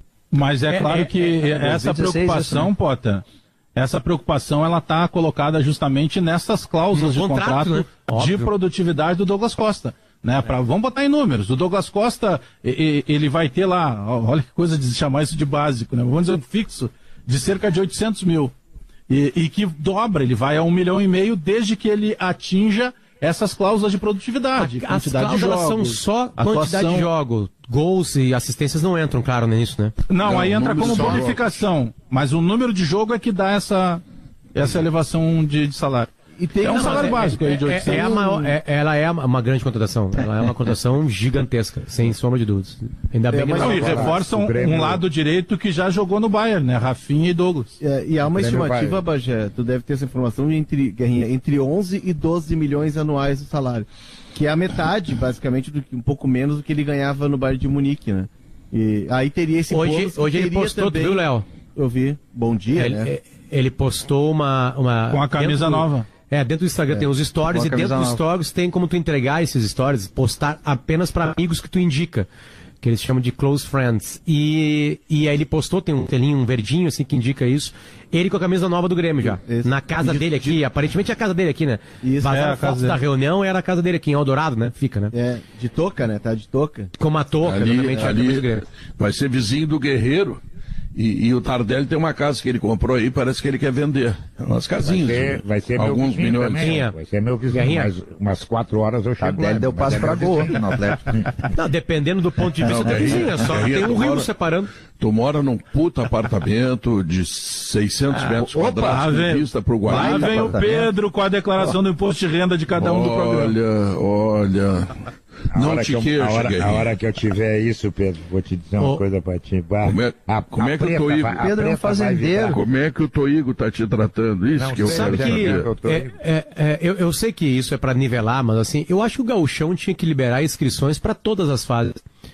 D: Mas é,
B: É,
D: claro
B: é,
D: que
B: é, é,
D: essa
E: dois mil e dezesseis
D: preocupação,
E: isso, né?
D: Potter, essa preocupação ela está colocada justamente nessas cláusulas
B: No
D: de
B: contrato,
D: contrato,
B: né?
D: de
B: Óbvio.
D: produtividade do Douglas Costa. Né, pra, vamos botar em números. O Douglas Costa, e- e- ele vai ter lá, ó, olha que coisa de chamar isso de básico, né? Vamos dizer um fixo de cerca de oitocentos mil. E, e que dobra, ele vai a um milhão e meio desde que ele atinja essas cláusulas de produtividade.
B: As
D: quantidade de
B: cláusulas
D: jogos,
B: são só quantidade
D: atuação.
B: de jogo. Gols e assistências não entram, claro, nisso, né?
D: Não,
A: Não,
D: aí entra
A: número
D: como
A: só
D: bonificação. Mas o número de jogo é que dá essa, essa elevação de, de salário.
F: E tem
D: É um
F: uma-
D: salário básico aí de
B: É,
D: oitocentos.
B: é a maior, é- ela é uma grande contratação. Ela é uma contratação gigantesca, sem sombra de dúvidas. Ainda bem
F: É,
B: que
F: mas
D: Não, e
B: não.
C: agora,
D: reforçam
C: o Grêmio-
D: um lado direito que já jogou no Bayern, né? Rafinha e Douglas.
F: É, e há uma
C: O Grêmio
F: estimativa,
C: vai-
F: Bagé, tu deve ter essa informação, entre, Guerrinha, entre onze e doze milhões anuais de salário. Que é a metade, basicamente, do que, um pouco menos do que ele ganhava no Bayern de Munique, né? E aí teria esse
B: Hoje,
F: bônus que
B: hoje ele
F: teria
B: postou, tu
F: também-
B: viu, Léo?
F: Eu vi. Bom dia,
B: Ele,
F: né?
B: é- ele postou uma, uma.
D: Com a camisa
B: dentro-
D: nova.
B: É, dentro do Instagram tem os stories
E: com a
B: e dentro
E: camisa
B: dos
E: nova.
B: stories tem como tu entregar esses stories, postar apenas para amigos que tu indica, que eles chamam de close friends. E, e aí ele postou, tem um telinho, um verdinho assim que indica isso. Ele com a camisa nova do Grêmio já.
F: Isso.
B: Na casa
F: De-
B: dele aqui, aparentemente é a casa dele aqui, né?
F: Isso,
B: Vazaram
D: é a casa
B: fotos da
D: dele.
B: reunião, era a casa dele aqui em Eldorado, né? Fica, né?
F: É, de touca, né? Tá de touca.
B: Como a touca,
A: Ali,
B: exatamente, a camisa do
A: ali
B: Grêmio.
A: vai ser vizinho do Guerreiro. E, e o Tardelli tem uma casa que ele comprou aí, parece que ele quer vender. É umas
C: Vai
A: casinhas.
C: ser, vai ser meu
A: alguns
C: vizinho
A: milhões.
C: também.
B: Quem é?
C: Vai ser meu vizinho.
B: Guerrinha?
C: Mais umas quatro horas eu chego lá.
E: Tardelli deu
C: mas
E: passe
C: é
E: pra
C: meu
E: gol
C: vizinho.
E: ontem no Atlético.
B: Não, dependendo do ponto de vista
A: Não,
B: da
A: Guerrinha,
B: vizinha, só
A: Guerrinha,
B: tem um
A: tu
B: rio
A: mora-
B: separando.
A: Tu mora num puta apartamento de seiscentos metros
E: opa,
A: quadrados
D: lá
A: com
D: vem-
A: vista pro
D: Lá
A: Guarani.
D: vem o
E: apartamento.
D: Pedro com a declaração do imposto de renda de cada um do programa.
A: Olha, olha.
C: A
A: Não
C: hora
A: te
C: que eu-
A: queixa,
C: a hora, a
A: Guerrinha.
C: hora que eu tiver isso, Pedro, vou te dizer uma
B: Ô,
C: coisa pra ti. Bah,
A: como é-
C: a-
A: como
C: a
A: é que eu
C: preta
A: tô indo?
C: vai- a
E: Pedro é um
C: preta vai
E: fazendeiro.
C: virar-
A: Como é que o Toigo tá te tratando? Isso
C: Não
A: que eu
C: sei,
A: quero
B: Sabe que
C: Pedro,
A: saber.
C: eu tô-
B: é, é, é, eu, eu sei que isso é pra nivelar, mas assim, eu acho que o Gauchão tinha que liberar inscrições pra todas as fases.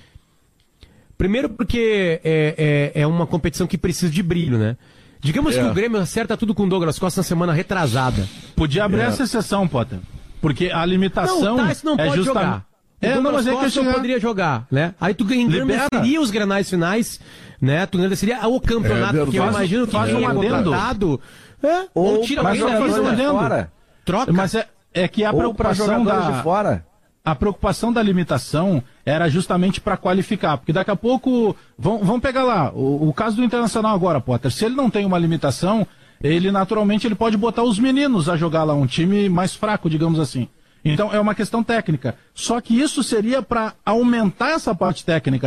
B: Primeiro porque é, é, é uma competição que precisa de brilho, né? Digamos
A: É.
B: que o Grêmio acerta tudo com o Douglas Costa na semana retrasada.
D: Podia abrir essa exceção, Potter. Porque a limitação
B: Não, o Tais não
D: é
B: pode
D: justamente...
B: jogar. O
D: É, não,
B: Douglas
D: mas é que eu
B: Costa não
D: chegar...
B: poderia jogar, né? Aí tu engrandeceria os granais finais, né? Tu engrandeceria o campeonato,
A: É
B: porque eu
A: verdade.
B: imagino que
D: Faz
B: quem
D: um
B: é
D: adendo.
B: contratado... É, ou, tira
D: mas
B: alguém
D: eu
B: da
D: vou fazer um
B: lista,
D: adendo.
E: fora.
B: troca.
D: Mas é, é que a
E: Ou para
D: preocupação
E: jogadores
D: da...
E: de fora.
D: A preocupação da limitação era justamente para qualificar, porque daqui a pouco, vão, vão pegar lá, o, o caso do Internacional agora, Potter, se ele não tem uma limitação, ele naturalmente ele pode botar os meninos a jogar lá, um time mais fraco, digamos assim. Então é uma questão técnica. Só que isso seria para aumentar essa parte técnica, né?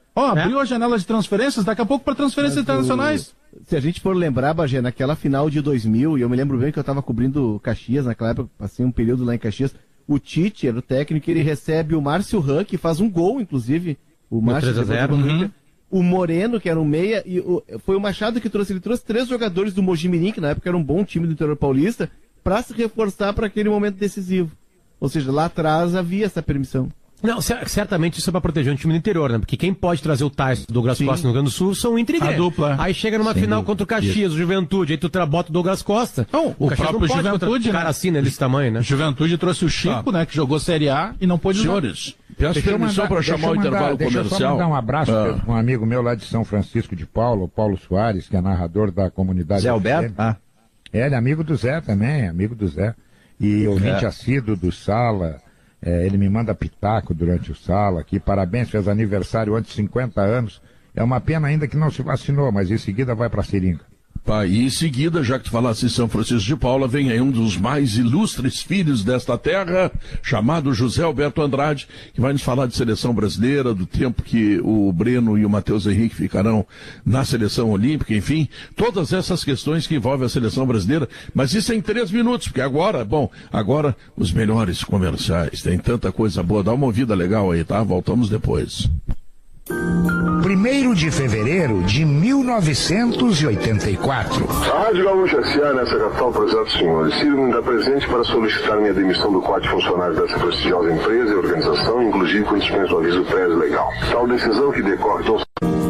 D: Ó, oh, abriu é. a janela de transferências, daqui a pouco para transferências Mas internacionais.
F: O... Se a gente for lembrar, Bagé, naquela final de dois mil, e eu me lembro bem que eu estava cobrindo Caxias, naquela época, passei um período lá em Caxias, o Tite era o técnico, ele recebe o Márcio Ran, que faz um gol, inclusive, o Márcio três a zero, uhum. O Moreno, que era um meia, e o... foi o Machado que trouxe, ele trouxe três jogadores do Mojimirim, que na época era um bom time do interior paulista, para se reforçar para aquele momento decisivo. Ou seja, lá atrás havia essa permissão.
B: Não, certamente isso é para proteger um time do interior, né? Porque quem pode trazer o Tyson do Douglas Sim. Costa no Rio Grande do Sul são o Inter e Grêmio. A dupla. Aí chega numa Sem final dúvida. contra o Caxias, o Juventude, aí tu bota o Douglas Costa. Não,
D: o, o próprio Juventude,
B: né? Cara assim, né, desse tamanho, né?
D: Juventude trouxe o Chico, ah. né, que jogou Série A e não pôde
A: Senhores, peço permissão para chamar o intervalo
C: deixa
A: comercial.
C: Deixa eu só mandar um abraço ah. para um amigo meu lá de São Francisco de Paula, o Paulo Soares, que é narrador da comunidade.
E: Zé Alberto? Ah.
C: É, ele é amigo do Zé também, amigo do Zé. E ouvinte é. assíduo do Sala. É, ele me manda pitaco durante o Sala aqui, parabéns, fez aniversário antes de cinquenta anos, é uma pena ainda que não se vacinou, mas em seguida vai para a seringa.
A: Pá, e em seguida, já que tu falaste em São Francisco de Paula, vem aí um dos mais ilustres filhos desta terra, chamado José Alberto Andrade, que vai nos falar de seleção brasileira, do tempo que o Breno e o Matheus Henrique ficarão na seleção olímpica, enfim, todas essas questões que envolvem a seleção brasileira, mas isso é em três minutos, porque agora, bom, agora os melhores comerciais, tem tanta coisa boa, dá uma ouvida legal aí, tá? Voltamos depois.
I: primeiro de fevereiro de mil novecentos e oitenta e quatro.
J: A Rádio Gaúcha S A nessa capital, prezados senhores, sirvo-me da presente para solicitar minha demissão do quadro de funcionários dessa prestigiosa empresa e organização, inclusive com dispensa do aviso prévio legal. Tal decisão que decorre do...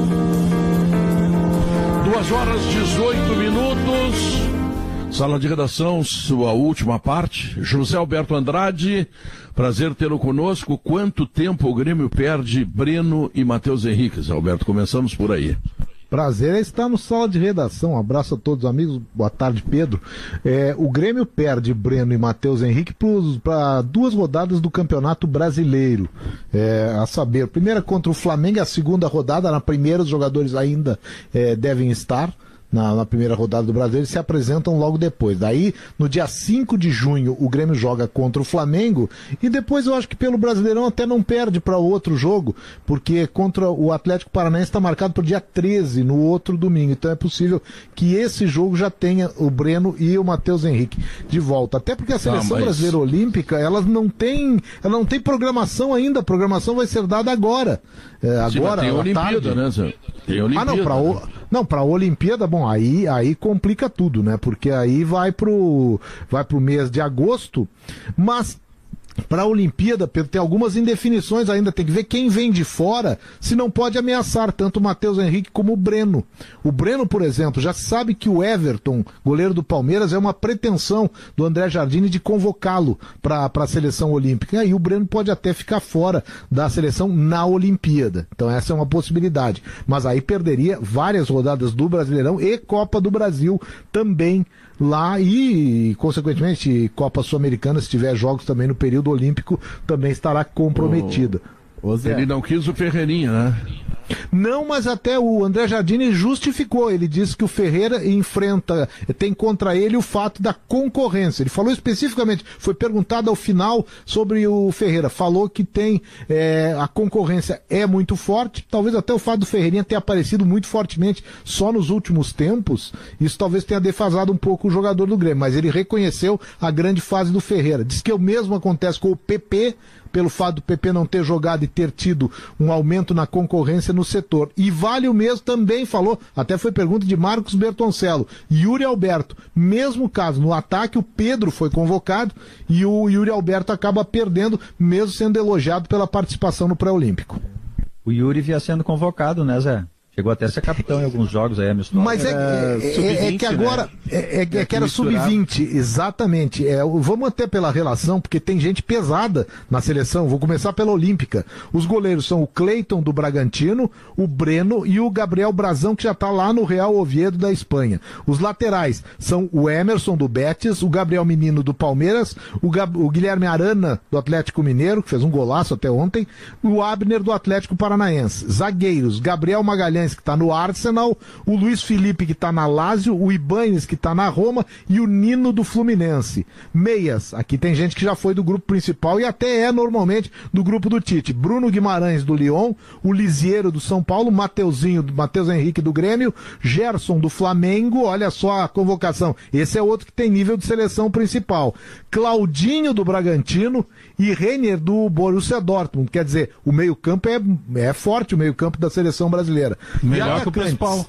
A: duas horas e dezoito minutos. Sala de redação, sua última parte. José Alberto Andrade, prazer tê-lo conosco. Quanto tempo o Grêmio perde Breno e Matheus Henrique? Zé Alberto, começamos por aí.
K: Prazer é estar no Sala de Redação. Um abraço a todos os amigos. Boa tarde, Pedro. É, o Grêmio perde Breno e Matheus Henrique para duas rodadas do Campeonato Brasileiro. É, a saber, a primeira contra o Flamengo, a segunda rodada. Na primeira, os jogadores ainda é, devem estar. Na, na primeira rodada do Brasil, eles se apresentam logo depois. Daí, no dia cinco de junho, o Grêmio joga contra o Flamengo e depois eu acho que pelo Brasileirão até não perde para outro jogo, porque contra o Atlético Paranaense está marcado para o dia treze, no outro domingo. Então é possível que esse jogo já tenha o Breno e o Matheus Henrique de volta. Até porque a seleção ah, mas... brasileira olímpica, ela não tem, ela não tem programação ainda. A programação vai ser dada agora. É, agora,
A: Sim, tem a Olimpíada, né, Zé? Tem a Olimpíada.
K: Ah, não, para o... não, para a Olimpíada, bom, aí, aí complica tudo, né? Porque aí vai pro, vai pro mês de agosto, mas para a Olimpíada, Pedro, tem algumas indefinições ainda, tem que ver quem vem de fora, se não pode ameaçar tanto o Matheus Henrique como o Breno. O Breno, por exemplo, já sabe que o Everton, goleiro do Palmeiras, é uma pretensão do André Jardine de convocá-lo para a seleção olímpica. E aí o Breno pode até ficar fora da seleção na Olimpíada. Então essa é uma possibilidade. Mas aí perderia várias rodadas do Brasileirão e Copa do Brasil também lá e, consequentemente, Copa Sul-Americana, se tiver jogos também no período olímpico, também estará comprometida.
A: O, o Ele não quis o Ferreirinha, né?
K: Não, mas até o André Jardine justificou. Ele disse que o Ferreira enfrenta, tem contra ele o fato da concorrência. Ele falou especificamente, foi perguntado ao final sobre o Ferreira. Falou que tem, é, a concorrência é muito forte. Talvez até o fato do Ferreirinha ter aparecido muito fortemente só nos últimos tempos. Isso talvez tenha defasado um pouco o jogador do Grêmio. Mas ele reconheceu a grande fase do Ferreira. Diz que o mesmo acontece com o P P, pelo fato do P P não ter jogado e ter tido um aumento na concorrência no setor. E vale o mesmo também, falou, até foi pergunta de Marcos Bertoncello. Yuri Alberto, mesmo caso, no ataque o Pedro foi convocado e o Yuri Alberto acaba perdendo, mesmo sendo elogiado pela participação no pré-olímpico.
E: O Yuri vinha sendo convocado, né, Zé? Chegou até a ser capitão em alguns jogos aí, amistosos.
K: Mas é, é, é, é que agora, né? é, é, é que era sub vinte, exatamente. É, vamos até pela relação, porque tem gente pesada na seleção. Vou começar pela Olímpica. Os goleiros são o Cleiton do Bragantino, o Breno e o Gabriel Brazão, que já está lá no Real Oviedo da Espanha. Os laterais são o Emerson do Betis, o Gabriel Menino do Palmeiras, o, Gab, o Guilherme Arana do Atlético Mineiro, que fez um golaço até ontem, e o Abner do Atlético Paranaense. Zagueiros, Gabriel Magalhães Magalhães, que está no Arsenal, o Luiz Felipe, que está na Lazio, o Ibanes, que está na Roma, e o Nino do Fluminense. Meias, aqui tem gente que já foi do grupo principal e até é normalmente do grupo do Tite. Bruno Guimarães do Lyon, o Lisiero do São Paulo, Mateuzinho, Matheus Henrique do Grêmio, Gerson do Flamengo, olha só a convocação. Esse é outro que tem nível de seleção principal. Claudinho do Bragantino e Reiner do Borussia Dortmund. Quer dizer, o meio-campo é, é forte, o meio-campo da seleção brasileira.
D: Melhor que o principal.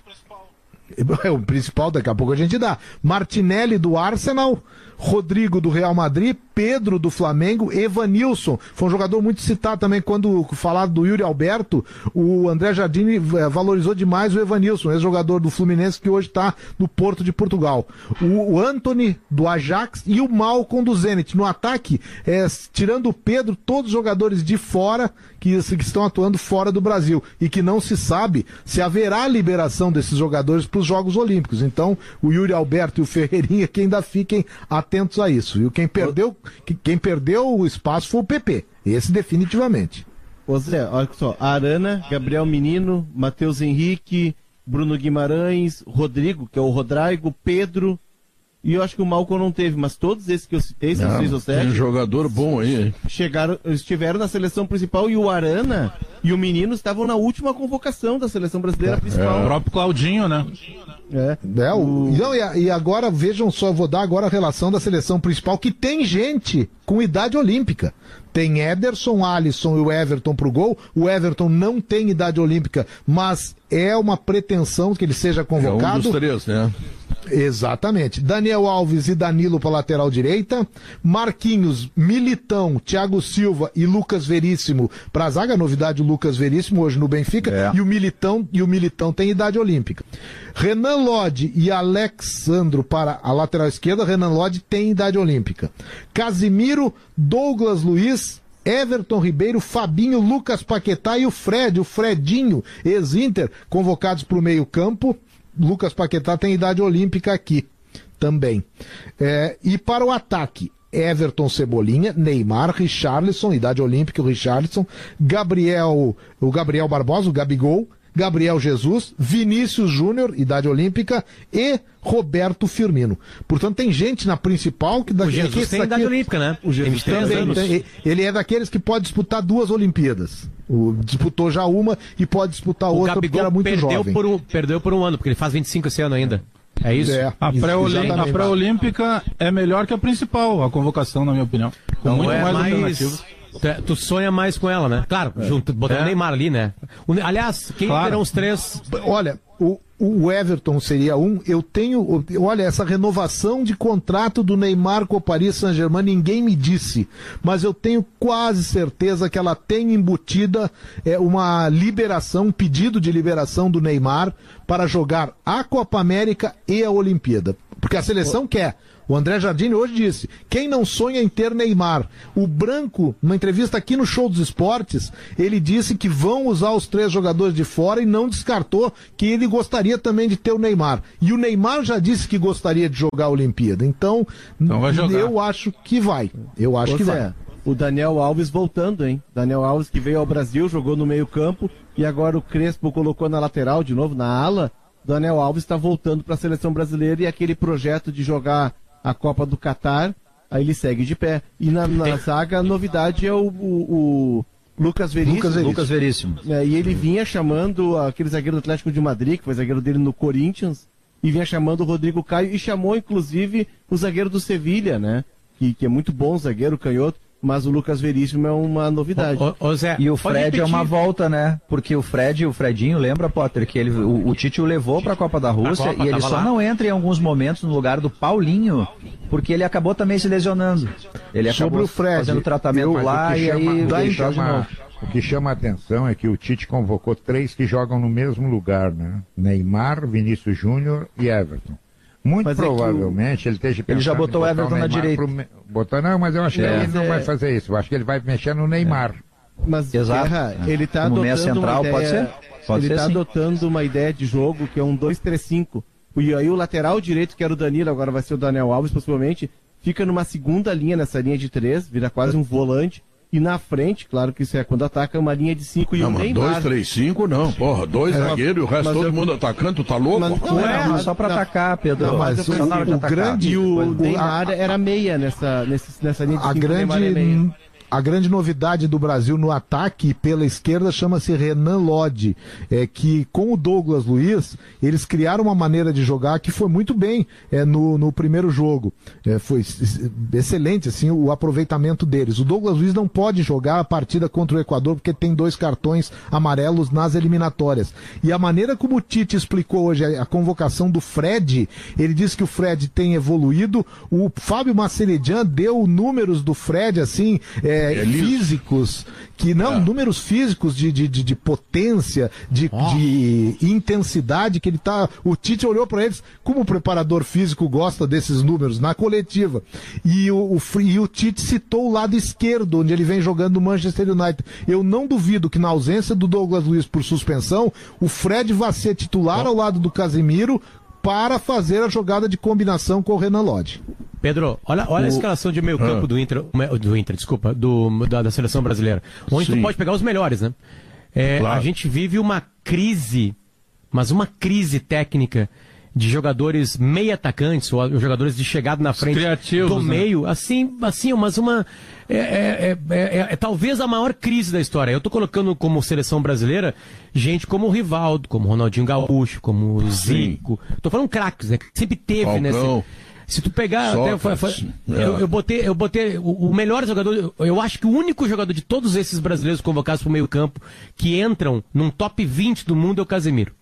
K: É o principal, daqui a pouco a gente dá. Martinelli do Arsenal, Rodrigo do Real Madrid, Pedro do Flamengo, Evanilson. Foi um jogador muito citado também quando falado do Yuri Alberto. O André Jardine valorizou demais o Evanilson, ex-jogador do Fluminense que hoje está no Porto de Portugal. O, o Antony do Ajax e o Malcom do Zenit. No ataque, é, tirando o Pedro, todos os jogadores de fora que, que estão atuando fora do Brasil e que não se sabe se haverá liberação desses jogadores para os Jogos Olímpicos. Então, o Yuri Alberto e o Ferreirinha que ainda fiquem atentos a isso. E quem perdeu, quem perdeu o espaço foi o P P. Esse definitivamente.
F: Ô Zé, olha só, Arana, Gabriel Menino, Matheus Henrique, Bruno Guimarães, Rodrigo, que é o Rodrigo, Pedro, e eu acho que o Malcom não teve, mas todos esses que eu citei, são seis ou sete.
A: Tem um jogador bom aí, hein?
F: Chegaram, estiveram na seleção principal e o Arana e o Menino estavam na última convocação da seleção brasileira
D: é,
F: principal.
D: É. O próprio Claudinho, né?
K: É. é o... Não, e agora, vejam só, eu vou dar agora a relação da seleção principal, que tem gente com idade olímpica. Tem Ederson, Alisson e o Everton pro gol. O Everton não tem idade olímpica, mas é uma pretensão que ele seja convocado.
A: É um dos três, né?
K: Exatamente. Daniel Alves e Danilo para lateral direita. Marquinhos, Militão, Thiago Silva e Lucas Veríssimo para a zaga. Novidade, o Lucas Veríssimo hoje no Benfica. É. E o Militão, e o Militão tem idade olímpica. Renan Lodge e Alexandro para a lateral esquerda. Renan Lodge tem idade olímpica. Casimiro, Douglas Luiz, Everton Ribeiro, Fabinho, Lucas Paquetá e o Fred, o Fredinho, ex-Inter, convocados para o meio-campo. Lucas Paquetá tem idade olímpica aqui também. É, e para o ataque, Everton, Cebolinha, Neymar, Richarlison, idade olímpica, o Richarlison, Gabriel, o Gabriel Barbosa, o Gabigol, Gabriel Jesus, Vinícius Júnior, idade olímpica, e Roberto Firmino. Portanto, tem gente na principal que... Da,
B: o Jesus
K: que
B: tem idade olímpica, né?
K: O Jesus também tem, ele é daqueles que pode disputar duas Olimpíadas. O, disputou já uma e pode disputar
B: o
K: outra
B: Gabigol
K: porque era muito
B: perdeu
K: jovem.
B: Por um, perdeu por um ano, porque ele faz vinte e cinco esse ano ainda. É isso?
K: É,
D: a pré-olímpica pré é melhor que a principal, a convocação, na minha opinião. Com
B: Não
D: muito
B: é
D: mais,
B: mais
D: alternativas.
B: Tu, tu sonha mais com ela, né? Claro, é. junto, botando o é. Neymar ali, né? O, aliás, quem
K: claro.
B: terão os três?
K: Olha, o, o Everton seria um. Eu tenho. Olha, essa renovação de contrato do Neymar com o Paris Saint-Germain, ninguém me disse. Mas eu tenho quase certeza que ela tem embutida é, uma liberação, um pedido de liberação do Neymar para jogar a Copa América e a Olimpíada. Porque a seleção quer. O André Jardine hoje disse, quem não sonha em ter Neymar? O Branco, numa entrevista aqui no Show dos Esportes, ele disse que vão usar os três jogadores de fora e não descartou que ele gostaria também de ter o Neymar. E o Neymar já disse que gostaria de jogar a Olimpíada. Então,
D: então vai jogar.
K: eu acho que vai. Eu acho que vai.
F: O Daniel Alves voltando, hein? Daniel Alves que veio ao Brasil, jogou no meio campo e agora o Crespo colocou na lateral de novo, na ala. Daniel Alves está voltando para a seleção brasileira e aquele projeto de jogar a Copa do Catar, aí ele segue de pé. E na, na zaga, a novidade é o, o, o Lucas Veríssimo.
E: Lucas Veríssimo. Lucas Veríssimo.
F: É, e ele vinha chamando aquele zagueiro do Atlético de Madrid, que foi zagueiro dele no Corinthians, e vinha chamando o Rodrigo Caio, e chamou, inclusive, o zagueiro do Sevilha, né? Que, que é muito bom zagueiro, canhoto, mas o Lucas Veríssimo é uma novidade.
E: Ô, ô, Zé, e o Fred é uma volta, né? Porque o Fred, o Fredinho, lembra, Potter, que ele, o, o Tite o levou para a Copa da Rússia Copa, e ele só lá. não entra em alguns momentos no lugar do Paulinho, porque ele acabou também se lesionando. Ele acabou
K: Sobre o Fred,
E: fazendo tratamento
C: eu,
E: lá e
C: chama,
E: aí
C: daí
E: deixou de novo.
C: O que chama a atenção é que o Tite convocou três que jogam no mesmo lugar, né? Neymar, Vinícius Júnior e Everton. Muito mas provavelmente é ele esteja
E: Ele já botou o Everton na direita.
C: Pro... Botou, não, mas eu acho que é. ele não é... vai fazer isso. Eu acho que ele vai mexer no Neymar.
F: É. Mas,
E: Exato.
F: Guerra, ele está adotando
E: central,
F: uma ideia...
E: pode ser? Pode
F: ele está
E: sim.
F: adotando uma ideia de jogo que é um dois três cinco. E aí o lateral direito, que era o Danilo, agora vai ser o Daniel Alves, possivelmente, fica numa segunda linha nessa linha de três, vira quase um volante. E na frente, claro que isso é quando ataca uma linha de cinco e
A: não,
F: um
A: mas
F: Neymar.
A: dois, três, cinco não, porra, dois é, zagueiros e o resto todo eu... mundo atacando, tá louco?
F: Mas,
E: não, é, não, só pra não, atacar, Pedro. Não, mas
F: o, o, o grande... E o Neymar a, era meia nessa, nessa, nessa linha de
K: a
F: cinco,
K: grande...
F: é meia.
K: A grande novidade do Brasil no ataque pela esquerda chama-se Renan Lodge, é que com o Douglas Luiz, eles criaram uma maneira de jogar que foi muito bem é, no, no primeiro jogo. É, foi excelente assim, o aproveitamento deles. O Douglas Luiz não pode jogar a partida contra o Equador porque tem dois cartões amarelos nas eliminatórias. E a maneira como o Tite explicou hoje a, a convocação do Fred, ele disse que o Fred tem evoluído, o Fábio Maceledian deu números do Fred assim... É, É, físicos, que não, é. números físicos de, de, de, de potência, de, oh. de intensidade, que ele tá. O Tite olhou para eles, como o preparador físico gosta desses números, na coletiva. E o, o, e o Tite citou o lado esquerdo, onde ele vem jogando no Manchester United. Eu não duvido que na ausência do Douglas Luiz por suspensão, o Fred vai ser titular oh. ao lado do Casemiro para fazer a jogada de combinação com o Renan Lodge.
B: Pedro, olha, olha o... a escalação de meio campo ah. do Inter, do Inter, desculpa, do, da, da seleção brasileira. Onde Sim. tu pode pegar os melhores, né? É, claro. A gente vive uma crise, mas uma crise técnica de jogadores meio atacantes, ou jogadores de chegada na frente
D: criativos,
B: do meio, né? assim, assim, mas uma... É, é, é, é, é talvez a maior crise da história. Eu estou colocando como seleção brasileira gente como o Rivaldo, como o Ronaldinho Gaúcho, como o Zico. Estou falando craques, né? Que sempre teve nesse... Se tu pegar, até, foi, foi, é. eu, eu botei, eu botei o, o melhor jogador, eu acho que o único jogador de todos esses brasileiros convocados para o meio campo que entram num top vinte do mundo é o Casemiro.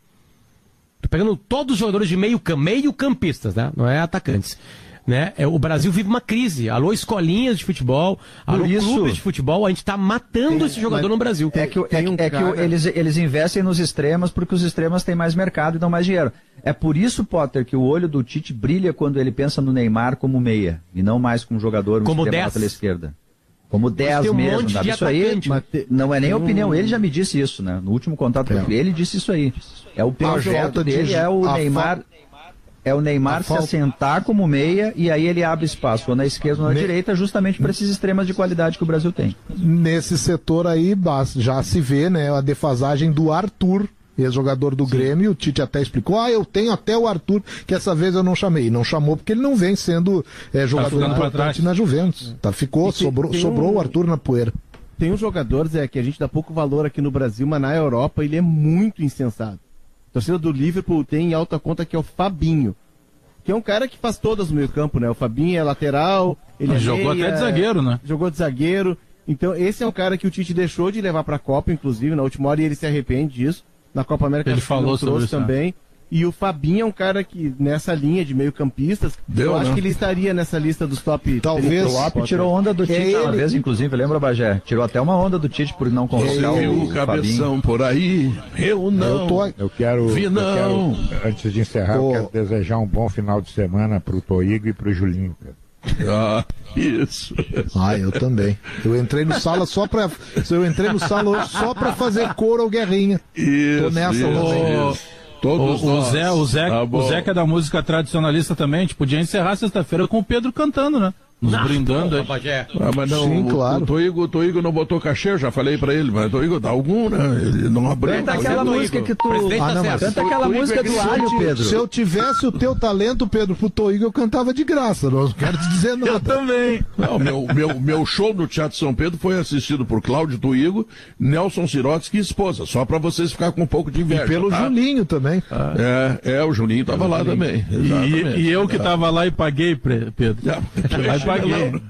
B: Tô pegando todos os jogadores de meio campo, meio campistas, né? Não é atacantes. Né? É, o Brasil vive uma crise. Alô, escolinhas de futebol, alô, isso, clubes de futebol, a gente está matando tem, esse jogador no Brasil.
E: É que, é, um é cara... que eles, eles investem nos extremos porque os extremos têm mais mercado e dão mais dinheiro. É por isso, Potter, que o olho do Tite brilha quando ele pensa no Neymar como meia e não mais como jogador
B: como dez
E: pela esquerda. Como dez
B: um
E: mesmo,
B: monte de
E: isso aí
B: te...
E: não é nem opinião, ele já me disse isso, né? No último contato é. com ele, ele disse isso aí. É o projeto dele, de... é o Neymar... Fa... É o Neymar se assentar como meia e aí ele abre espaço ou na esquerda ou na ne... direita, justamente para esses extremas de qualidade que o Brasil tem.
K: Nesse setor aí já se vê, né, a defasagem do Arthur, ex-jogador do Sim. Grêmio. O Tite até explicou, ah, eu tenho até o Arthur, que essa vez eu não chamei. Não chamou porque ele não vem sendo é, jogador tá importante na Juventus. Tá, ficou, tem, sobrou, tem sobrou um... o Arthur na poeira.
F: Tem uns jogadores é, que a gente dá pouco valor aqui no Brasil, mas na Europa ele é muito insensato. A torcida do Liverpool tem em alta conta que é o Fabinho, que é um cara que faz todas no meio campo, né? O Fabinho é lateral, ele é
D: jogou meia, até de zagueiro, né?
F: Jogou de zagueiro. Então esse é um cara que o Tite deixou de levar para a Copa, inclusive, na última hora, e ele se arrepende disso. Na Copa América
D: ele falou sobre isso
F: também. Né? E o Fabinho é um cara que, nessa linha de meio campistas, Deu, eu acho né? que ele estaria nessa lista dos top...
E: Talvez. O Lopes tirou onda do Tite uma vez, inclusive, lembra, Bagé? Tirou até uma onda do Tite por não convocar o, o
A: cabeção
E: Fabinho.
A: Por aí, eu não.
C: Eu, tô, eu quero,
A: vi não.
C: Eu quero, antes de encerrar, tô... eu quero desejar um bom final de semana pro Toigo e pro Julinho, cara.
A: Ah, isso.
K: Ah, eu também. Eu entrei no sala só pra. Eu entrei no sala hoje só pra fazer coro ao Guerrinha.
A: Isso,
K: tô nessa
A: isso,
K: também.
A: Isso. Todos
D: o, o Zé, o Zé, tá o Zé que é da música tradicionalista também, a gente podia encerrar sexta-feira com o Pedro cantando, né? Nos não, brindando aí.
A: Ah, mas não, Sim, o, claro. O Toigo, o Toigo não botou cachê, eu já falei pra ele, mas o Toigo dá algum, né? Ele não abriu.
E: Canta aquela música que tu... Ah, não, mas canta aquela música do Alho, Pedro.
K: Se eu tivesse o teu talento, Pedro, pro Toigo, eu cantava de graça, não quero te dizer nada.
A: Eu também. Não, meu, meu, meu show no Teatro São Pedro foi assistido por Cláudio Toigo, Nelson Sirotsky e esposa, só pra vocês ficarem com um pouco de inveja.
K: E pelo
A: tá?
K: Julinho também.
A: Ah. É, é, o Julinho tava lá também.
D: E, e eu que tava lá e paguei, Pedro.
A: Já,
D: aí paguei.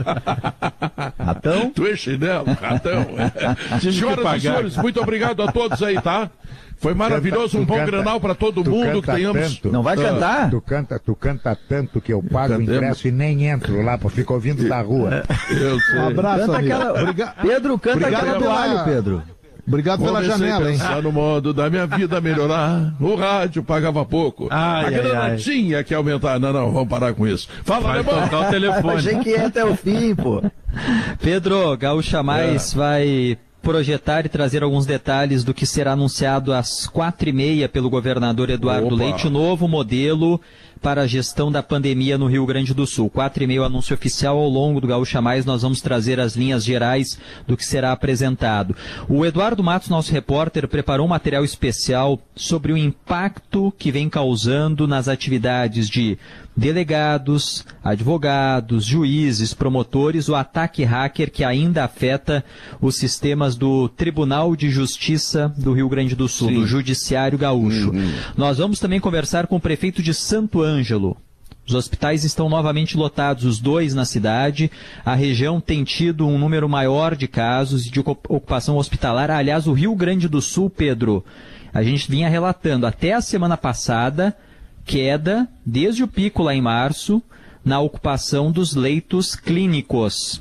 A: Ratão? Tu é chinelo, ratão. Senhoras e senhores, muito obrigado a todos aí, tá? Foi maravilhoso, um bom canta, Grenal para todo mundo que tenhamos.
E: Tanto, não vai cantar?
C: Tu canta, tu canta tanto que eu pago o ingresso e nem entro lá, porque fico ouvindo da rua.
A: Eu sei.
K: Um abraço,
E: canta aquela... Pedro, canta Obrigado aquela do Alho, Pedro.
K: Obrigado pela janela, hein?
A: No modo da minha vida melhorar. O rádio pagava pouco.
D: Ai,
A: a grana
D: ai,
A: tinha que aumentar. Não, não, vamos parar com isso. Fala,
D: vai tocar o telefone.
E: Achei que ia até o fim, pô.
L: Pedro, Gaúcha Mais é. vai projetar e trazer alguns detalhes do que será anunciado às quatro e meia pelo governador Eduardo
A: Opa.
L: Leite, o novo modelo para a gestão da pandemia no Rio Grande do Sul. Quatro e meio anúncio oficial. Ao longo do Gaúcha Mais nós vamos trazer as linhas gerais do que será apresentado. O Eduardo Matos, nosso repórter, preparou um material especial sobre o impacto que vem causando nas atividades de delegados, advogados, juízes, promotores, o ataque hacker que ainda afeta os sistemas do Tribunal de Justiça do Rio Grande do Sul, Sim. do Judiciário Gaúcho. Uhum. Nós vamos também conversar com o prefeito de Santo Ângelo. Os hospitais estão novamente lotados, os dois na cidade. A região tem tido um número maior de casos de ocupação hospitalar. Aliás, o Rio Grande do Sul, Pedro, a gente vinha relatando até a semana passada queda, desde o pico lá em março, na ocupação dos leitos clínicos.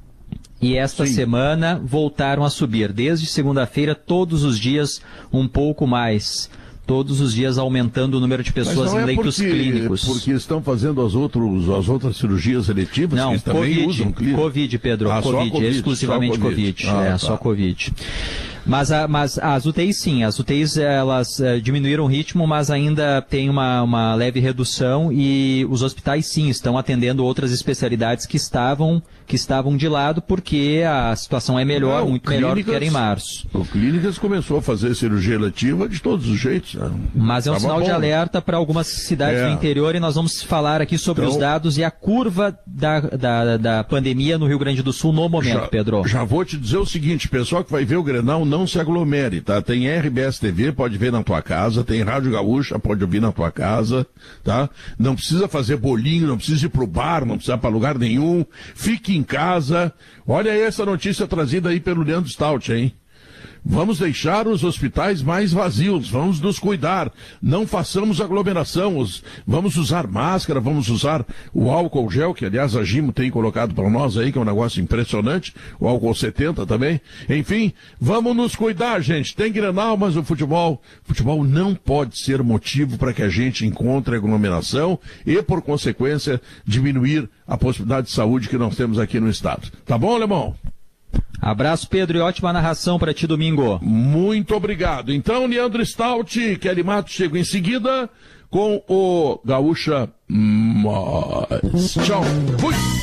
L: E esta Sim. semana voltaram a subir. Desde segunda-feira, todos os dias, um pouco mais. Todos os dias aumentando o número de pessoas em é leitos
A: porque,
L: clínicos.
A: Porque estão fazendo as, outros, as outras cirurgias eletivas
L: Não,
A: que também
L: COVID,
A: usam clínico.
L: Covid, Pedro.
A: Ah,
L: COVID,
A: COVID,
L: exclusivamente COVID. COVID. Ah, é, tá. só Covid. Mas, a, mas as U T Is sim, as U T Is elas uh, diminuíram o ritmo, mas ainda tem uma, uma leve redução e os hospitais sim estão atendendo outras especialidades que estavam, que estavam de lado porque a situação é melhor, Não, muito melhor do que era em março.
A: O Clínicas começou a fazer cirurgia eletiva de todos os jeitos. Né?
L: Mas é um
A: Tava
L: sinal
A: bom.
L: de alerta para algumas cidades é. do interior e nós vamos falar aqui sobre então, os dados e a curva da, da, da pandemia no Rio Grande do Sul no momento,
A: já,
L: Pedro.
A: Já vou te dizer o seguinte, pessoal que vai ver o Grenal, não se aglomere, tá? Tem R B S T V, pode ver na tua casa, tem Rádio Gaúcha, pode ouvir na tua casa, tá? Não precisa fazer bolinho, não precisa ir pro bar, não precisa ir pra lugar nenhum, fique em casa. Olha aí essa notícia trazida aí pelo Leandro Stout, hein? Vamos deixar os hospitais mais vazios, vamos nos cuidar, não façamos aglomeração, vamos usar máscara, vamos usar o álcool gel, que aliás a Gimo tem colocado para nós aí, que é um negócio impressionante, o álcool setenta também. Enfim, vamos nos cuidar, gente. Tem Grenal, mas o futebol, futebol não pode ser motivo para que a gente encontre aglomeração e, por consequência, diminuir a possibilidade de saúde que nós temos aqui no estado. Tá bom, Alemão?
L: Abraço, Pedro, e ótima narração para ti domingo.
A: Muito obrigado. Então, Leandro Stout e Kelly Matos chegam em seguida com o Gaúcha Mais. Tchau. Fui.